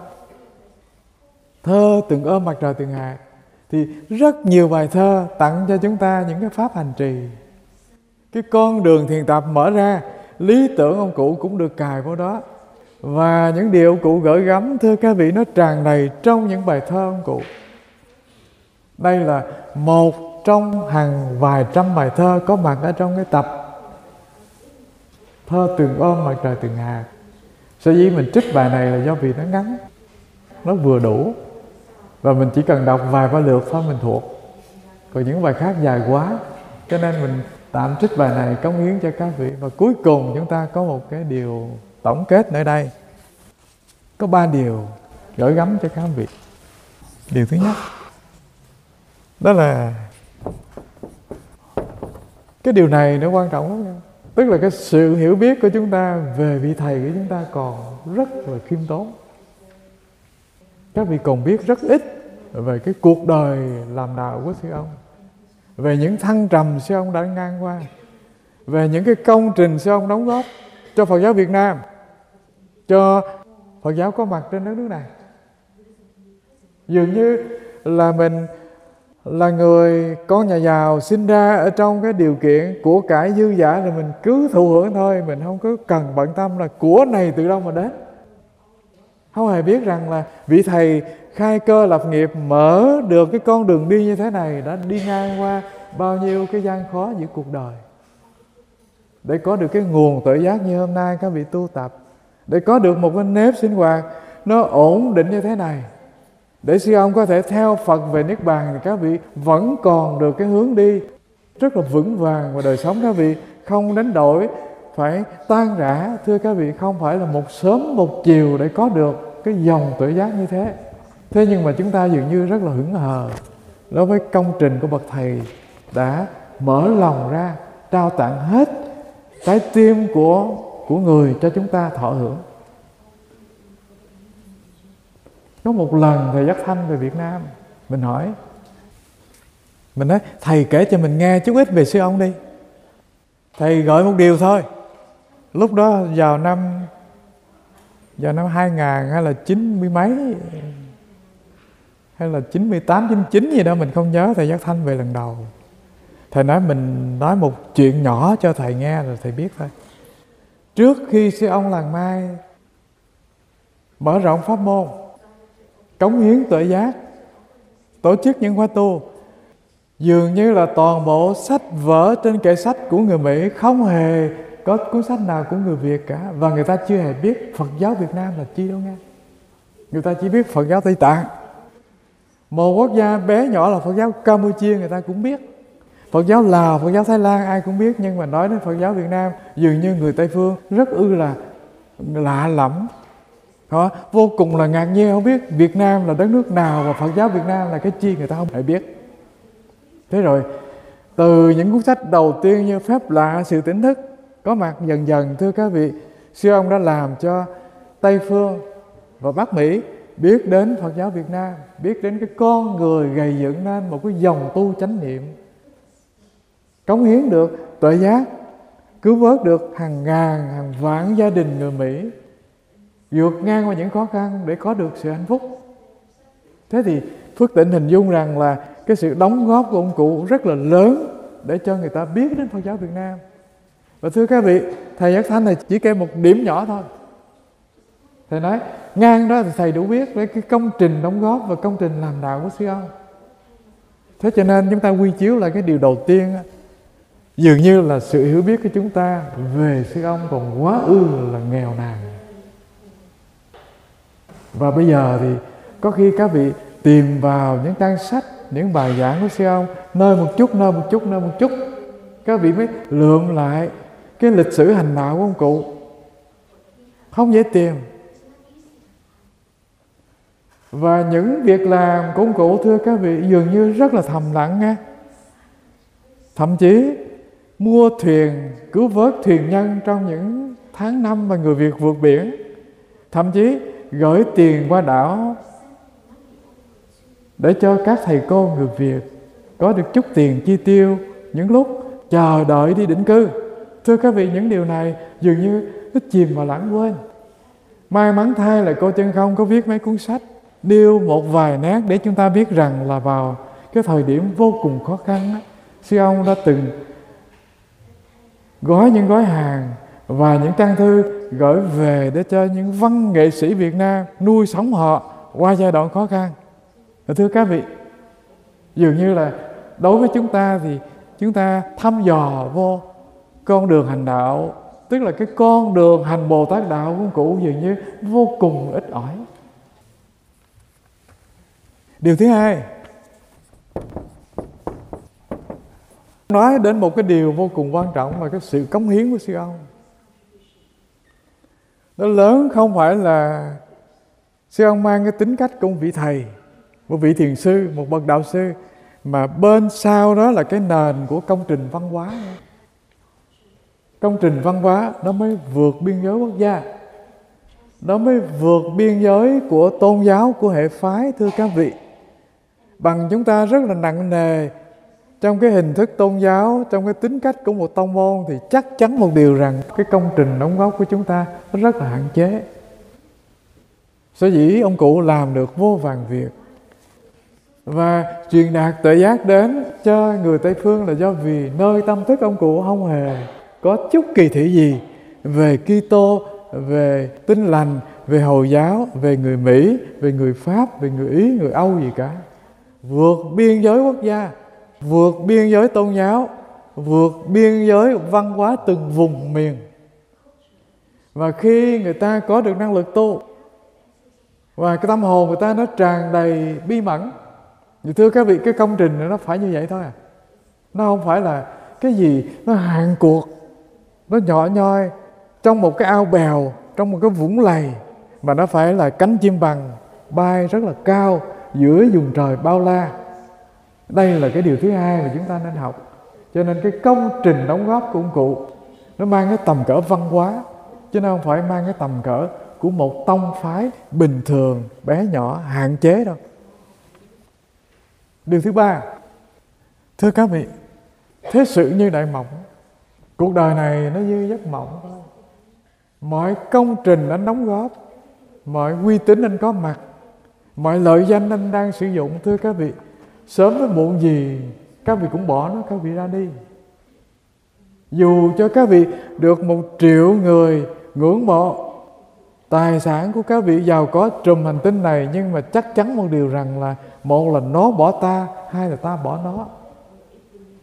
thơ Từng ôm mặt trời từng hạt, thì rất nhiều bài thơ tặng cho chúng ta những cái pháp hành trì. Cái con đường thiền tập mở ra, lý tưởng ông cụ cũng được cài vào đó. Và những điều ông cụ gửi gắm, thưa các vị, nó tràn đầy trong những bài thơ ông cụ. Đây là một trong hàng vài trăm bài thơ có mặt ở trong cái tập thơ Từng ôm mặt trời từng hạt. Sở dĩ mình trích bài này là do vì nó ngắn, nó vừa đủ, và mình chỉ cần đọc vài ba lượt thôi mình thuộc. Còn những bài khác dài quá, cho nên mình tạm trích bài này cống hiến cho các vị. Và cuối cùng chúng ta có một cái điều tổng kết nơi đây. Có ba điều gửi gắm cho các vị. Điều thứ nhất, đó là cái điều này nó quan trọng lắm nha. Tức là cái sự hiểu biết của chúng ta về vị thầy của chúng ta còn rất là khiêm tốn. Các vị còn biết rất ít về cái cuộc đời làm đạo của sư ông, về những thăng trầm sư ông đã ngang qua, về những cái công trình sư ông đóng góp cho Phật giáo Việt Nam, cho Phật giáo có mặt trên đất nước này. Dường như là mình là người con nhà giàu, sinh ra ở trong cái điều kiện của cải dư dả, rồi mình cứ thụ hưởng thôi, mình không có cần bận tâm là của này từ đâu mà đến. Không hề biết rằng là vị thầy khai cơ lập nghiệp, mở được cái con đường đi như thế này, đã đi ngang qua bao nhiêu cái gian khó giữa cuộc đời, để có được cái nguồn tự giác như hôm nay các vị tu tập, để có được một cái nếp sinh hoạt nó ổn định như thế này, để sư ông có thể theo Phật về Niết Bàn, thì các vị vẫn còn được cái hướng đi rất là vững vàng, và đời sống các vị không đánh đổi, phải tan rã. Thưa các vị, không phải là một sớm một chiều để có được cái dòng tự giác như thế. Thế nhưng mà chúng ta dường như rất là hững hờ đối với công trình của bậc thầy đã mở lòng ra, trao tặng hết trái tim của, của người cho chúng ta thọ hưởng. Có một lần thầy dắt Thanh về Việt Nam, mình hỏi, mình nói thầy kể cho mình nghe chút ít về sư ông đi. Thầy gọi một điều thôi. Lúc đó vào năm vào năm hai ngàn hay là chín mươi mấy, hay là chín mươi tám, chín mươi chín gì đó mình không nhớ. Thầy dắt Thanh về lần đầu, thầy nói mình nói một chuyện nhỏ cho thầy nghe rồi thầy biết thôi. Trước khi sư ông Làng Mai mở rộng pháp môn, cống hiến tuệ giác, tổ chức những khóa tu, Dường như là toàn bộ sách vở trên kệ sách của người Mỹ không hề có cuốn sách nào của người Việt cả. Và người ta chưa hề biết Phật giáo Việt Nam là chi đâu nghe. Người ta chỉ biết Phật giáo Tây Tạng. Một quốc gia bé nhỏ là Phật giáo Campuchia người ta cũng biết, Phật giáo Lào, Phật giáo Thái Lan ai cũng biết. Nhưng mà nói đến Phật giáo Việt Nam, dường như người Tây Phương rất ư là lạ lẫm, đó, vô cùng là ngạc nhiên, không biết Việt Nam là đất nước nào và Phật giáo Việt Nam là cái chi người ta không hề biết. Thế rồi từ những cuốn sách đầu tiên như Phép Lạ, Sự Tỉnh Thức có mặt dần dần, thưa các vị, sư ông đã làm cho Tây Phương và Bắc Mỹ biết đến Phật giáo Việt Nam, biết đến cái con người gầy dựng nên một cái dòng tu chánh niệm, cống hiến được tuệ giác, cứu vớt được hàng ngàn, hàng vạn gia đình người Mỹ, vượt ngang qua những khó khăn để có được sự hạnh phúc. Thế thì Phước Tịnh hình dung rằng là cái sự đóng góp của ông cụ rất là lớn để cho người ta biết đến Phật giáo Việt Nam. Và thưa các vị, Thầy Nhất Thanh này chỉ kể một điểm nhỏ thôi. Thầy nói ngang đó thì Thầy đủ biết với cái công trình đóng góp và công trình làm đạo của sư ông. Thế cho nên chúng ta quy chiếu lại cái điều đầu tiên, dường như là sự hiểu biết của chúng ta về sư ông còn quá ư là nghèo nàn. Và bây giờ thì có khi các vị tìm vào những trang sách, những bài giảng của sư ông, nơi một chút, nơi một chút, nơi một chút, các vị mới lượm lại cái lịch sử hành đạo của ông cụ. Không dễ tìm. Và những việc làm của ông cụ, thưa các vị, dường như rất là thầm lặng nghe. Thậm chí mua thuyền cứu vớt thuyền nhân trong những tháng năm mà người Việt vượt biển. Thậm chí gửi tiền qua đảo để cho các thầy cô người Việt có được chút tiền chi tiêu những lúc chờ đợi đi định cư. Thưa các vị, những điều này dường như nó chìm vào lãng quên. May mắn thay là cô Chân Không có viết mấy cuốn sách nêu một vài nét để chúng ta biết rằng là vào cái thời điểm vô cùng khó khăn đó, sư ông đã từng gói những gói hàng và những trang thư gửi về để cho những văn nghệ sĩ Việt Nam nuôi sống họ qua giai đoạn khó khăn. Thưa các vị, dường như là đối với chúng ta thì chúng ta thăm dò vô con đường hành đạo, tức là cái con đường hành Bồ Tát đạo của cụ dường như vô cùng ít ỏi. Điều thứ hai, nói đến một cái điều vô cùng quan trọng là cái sự cống hiến của sư ông. Nó lớn không phải là sư ông mang cái tính cách của một vị thầy, một vị thiền sư, một bậc đạo sư, mà bên sau đó là cái nền của công trình văn hóa. Công trình văn hóa nó mới vượt biên giới quốc gia, nó mới vượt biên giới của tôn giáo, của hệ phái. Thưa các vị, bằng chúng ta rất là nặng nề trong cái hình thức tôn giáo, trong cái tính cách của một tông môn, thì chắc chắn một điều rằng cái công trình đóng góp của chúng ta nó rất là hạn chế. Sở dĩ ông cụ làm được vô vàn việc và truyền đạt tuệ giác đến cho người Tây Phương là do vì nơi tâm thức ông cụ không hề có chút kỳ thị gì về Kitô, về Tin Lành, về Hồi giáo, về người Mỹ, về người Pháp, về người Ý, người Âu gì cả. Vượt biên giới quốc gia, vượt biên giới tôn giáo, vượt biên giới văn hóa từng vùng miền. Và khi người ta có được năng lực tu và cái tâm hồn người ta nó tràn đầy bi mẫn, thì thưa các vị, cái công trình này nó phải như vậy thôi à. Nó không phải là cái gì nó hạn cuộc, nó nhỏ nhoi trong một cái ao bèo, trong một cái vũng lầy, mà nó phải là cánh chim bằng bay rất là cao giữa vùng trời bao la. Đây là cái điều thứ hai mà chúng ta nên học. Cho nên cái công trình đóng góp của ông cụ nó mang cái tầm cỡ văn hóa, chứ nó không phải mang cái tầm cỡ của một tông phái bình thường, bé nhỏ, hạn chế đâu. Điều thứ ba, thưa các vị, thế sự như đại mộng, cuộc đời này nó như giấc mộng thôi. Mọi công trình anh đóng góp, mọi uy tín anh có mặt, mọi lợi danh anh đang sử dụng, thưa các vị, sớm với muộn gì các vị cũng bỏ nó, các vị ra đi. Dù cho các vị được một triệu người ngưỡng mộ, tài sản của các vị giàu có trùm hành tinh này, nhưng mà chắc chắn một điều rằng là một là nó bỏ ta, hai là ta bỏ nó.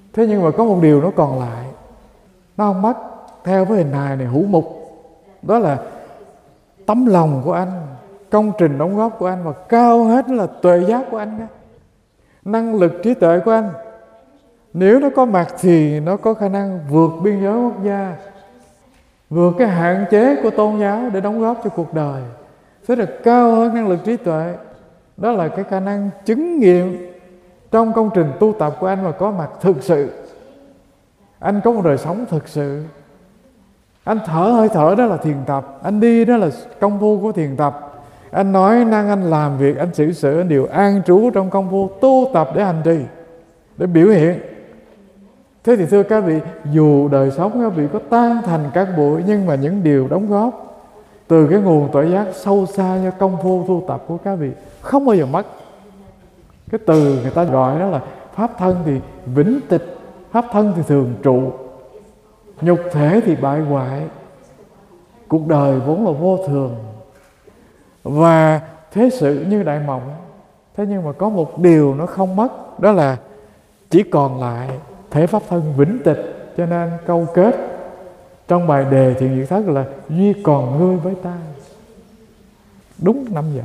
Thế nhưng mà có một điều nó còn lại, nó không mất. Theo với hình hài này hữu mục, đó là tấm lòng của anh, công trình đóng góp của anh, và cao hết là tuệ giác của anh, năng lực trí tuệ của anh. Nếu nó có mặt thì nó có khả năng vượt biên giới quốc gia, vượt cái hạn chế của tôn giáo để đóng góp cho cuộc đời. Thế là cao hơn năng lực trí tuệ. Đó là cái khả năng chứng nghiệm trong công trình tu tập của anh mà có mặt thực sự. Anh có một đời sống thực sự. Anh thở hơi thở đó là thiền tập, anh đi đó là công phu của thiền tập, anh nói năng, anh làm việc, anh xử sự, anh đều an trú trong công phu tu tập để hành trì, để biểu hiện. Thế thì thưa các vị, dù đời sống các vị có tan thành các bụi, nhưng mà những điều đóng góp từ cái nguồn tuệ giác sâu xa cho công phu tu tập của các vị không bao giờ mất. Cái từ người ta gọi đó là pháp thân thì vĩnh tịch, pháp thân thì thường trụ, nhục thể thì bại hoại. Cuộc đời vốn là vô thường và thế sự như đại mộng. Thế nhưng mà có một điều nó không mất, đó là chỉ còn lại thể pháp thân vĩnh tịch. Cho nên câu kết trong bài đề Thiện Diệt Thất là duy còn ngươi với ta. Đúng năm giờ.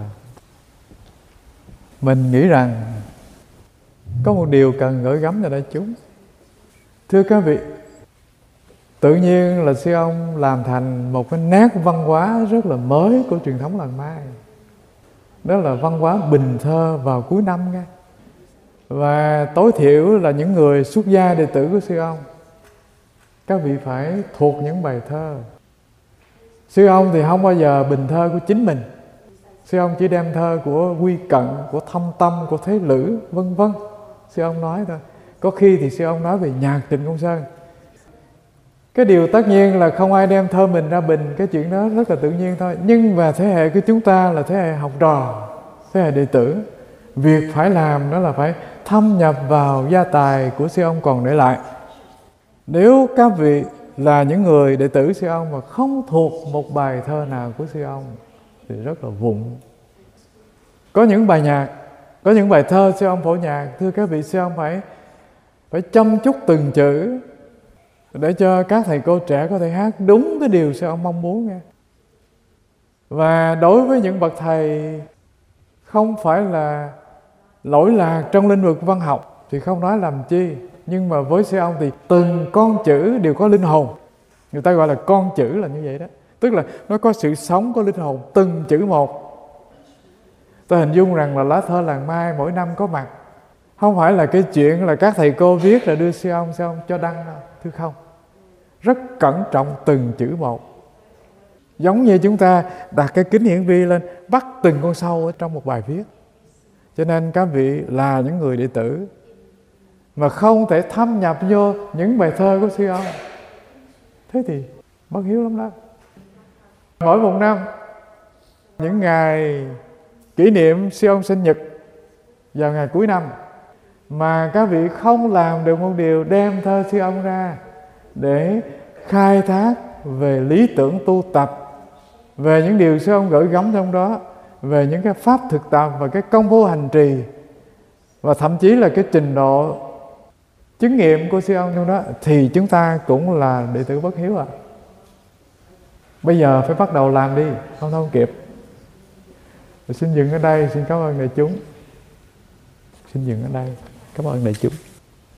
Mình nghĩ rằng có một điều cần gửi gắm cho đại chúng. Thưa các vị, tự nhiên là sư ông làm thành một cái nét văn hóa rất là mới của truyền thống Làng Mai. Đó là văn hóa bình thơ vào cuối năm nghe. Và tối thiểu là những người xuất gia đệ tử của sư ông, các vị phải thuộc những bài thơ. Sư ông thì không bao giờ bình thơ của chính mình. Sư ông chỉ đem thơ của Quy Cận, của Thâm Tâm, của Thế Lữ, vân vân. Sư ông nói thôi. Có khi thì sư ông nói về nhạc Trịnh Công Sơn. Cái điều tất nhiên là không ai đem thơ mình ra bình, cái chuyện đó rất là tự nhiên thôi. Nhưng mà thế hệ của chúng ta là thế hệ học trò, thế hệ đệ tử, việc phải làm đó là phải thâm nhập vào gia tài của sư ông còn để lại. Nếu các vị là những người đệ tử sư ông mà không thuộc một bài thơ nào của sư ông thì rất là vụng. Có những bài nhạc, có những bài thơ sư ông phổ nhạc, thưa các vị, sư ông phải phải chăm chút từng chữ để cho các thầy cô trẻ có thể hát đúng cái điều sư ông mong muốn nghe. Và đối với những bậc thầy không phải là lỗi lạc trong lĩnh vực văn học thì không nói làm chi, nhưng mà với sư ông thì từng con chữ đều có linh hồn. Người ta gọi là con chữ là như vậy đó, tức là nó có sự sống, có linh hồn, từng chữ một. Tôi hình dung rằng là lá thơ Làng Mai mỗi năm có mặt, không phải là cái chuyện là các thầy cô viết rồi đưa sư ông, sư ông cho đăng đâu, thưa không. Rất cẩn trọng từng chữ một. Giống như chúng ta đặt cái kính hiển vi lên, bắt từng con sâu ở trong một bài viết. Cho nên các vị là những người đệ tử mà không thể thâm nhập vô những bài thơ của sư ông, thế thì bất hiếu lắm đó. Mỗi một năm, những ngày kỷ niệm sư ông sinh nhật vào ngày cuối năm, mà các vị không làm được một điều đem thơ sư ông ra để khai thác về lý tưởng tu tập, về những điều sư ông gửi gắm trong đó, về những cái pháp thực tập và cái công phu hành trì, và thậm chí là cái trình độ chứng nghiệm của sư ông trong đó, thì chúng ta cũng là đệ tử bất hiếu à. Bây giờ phải bắt đầu làm đi, không không kịp. Xin dừng ở đây, xin cảm ơn đại chúng. Xin dừng ở đây, cảm ơn đại chúng.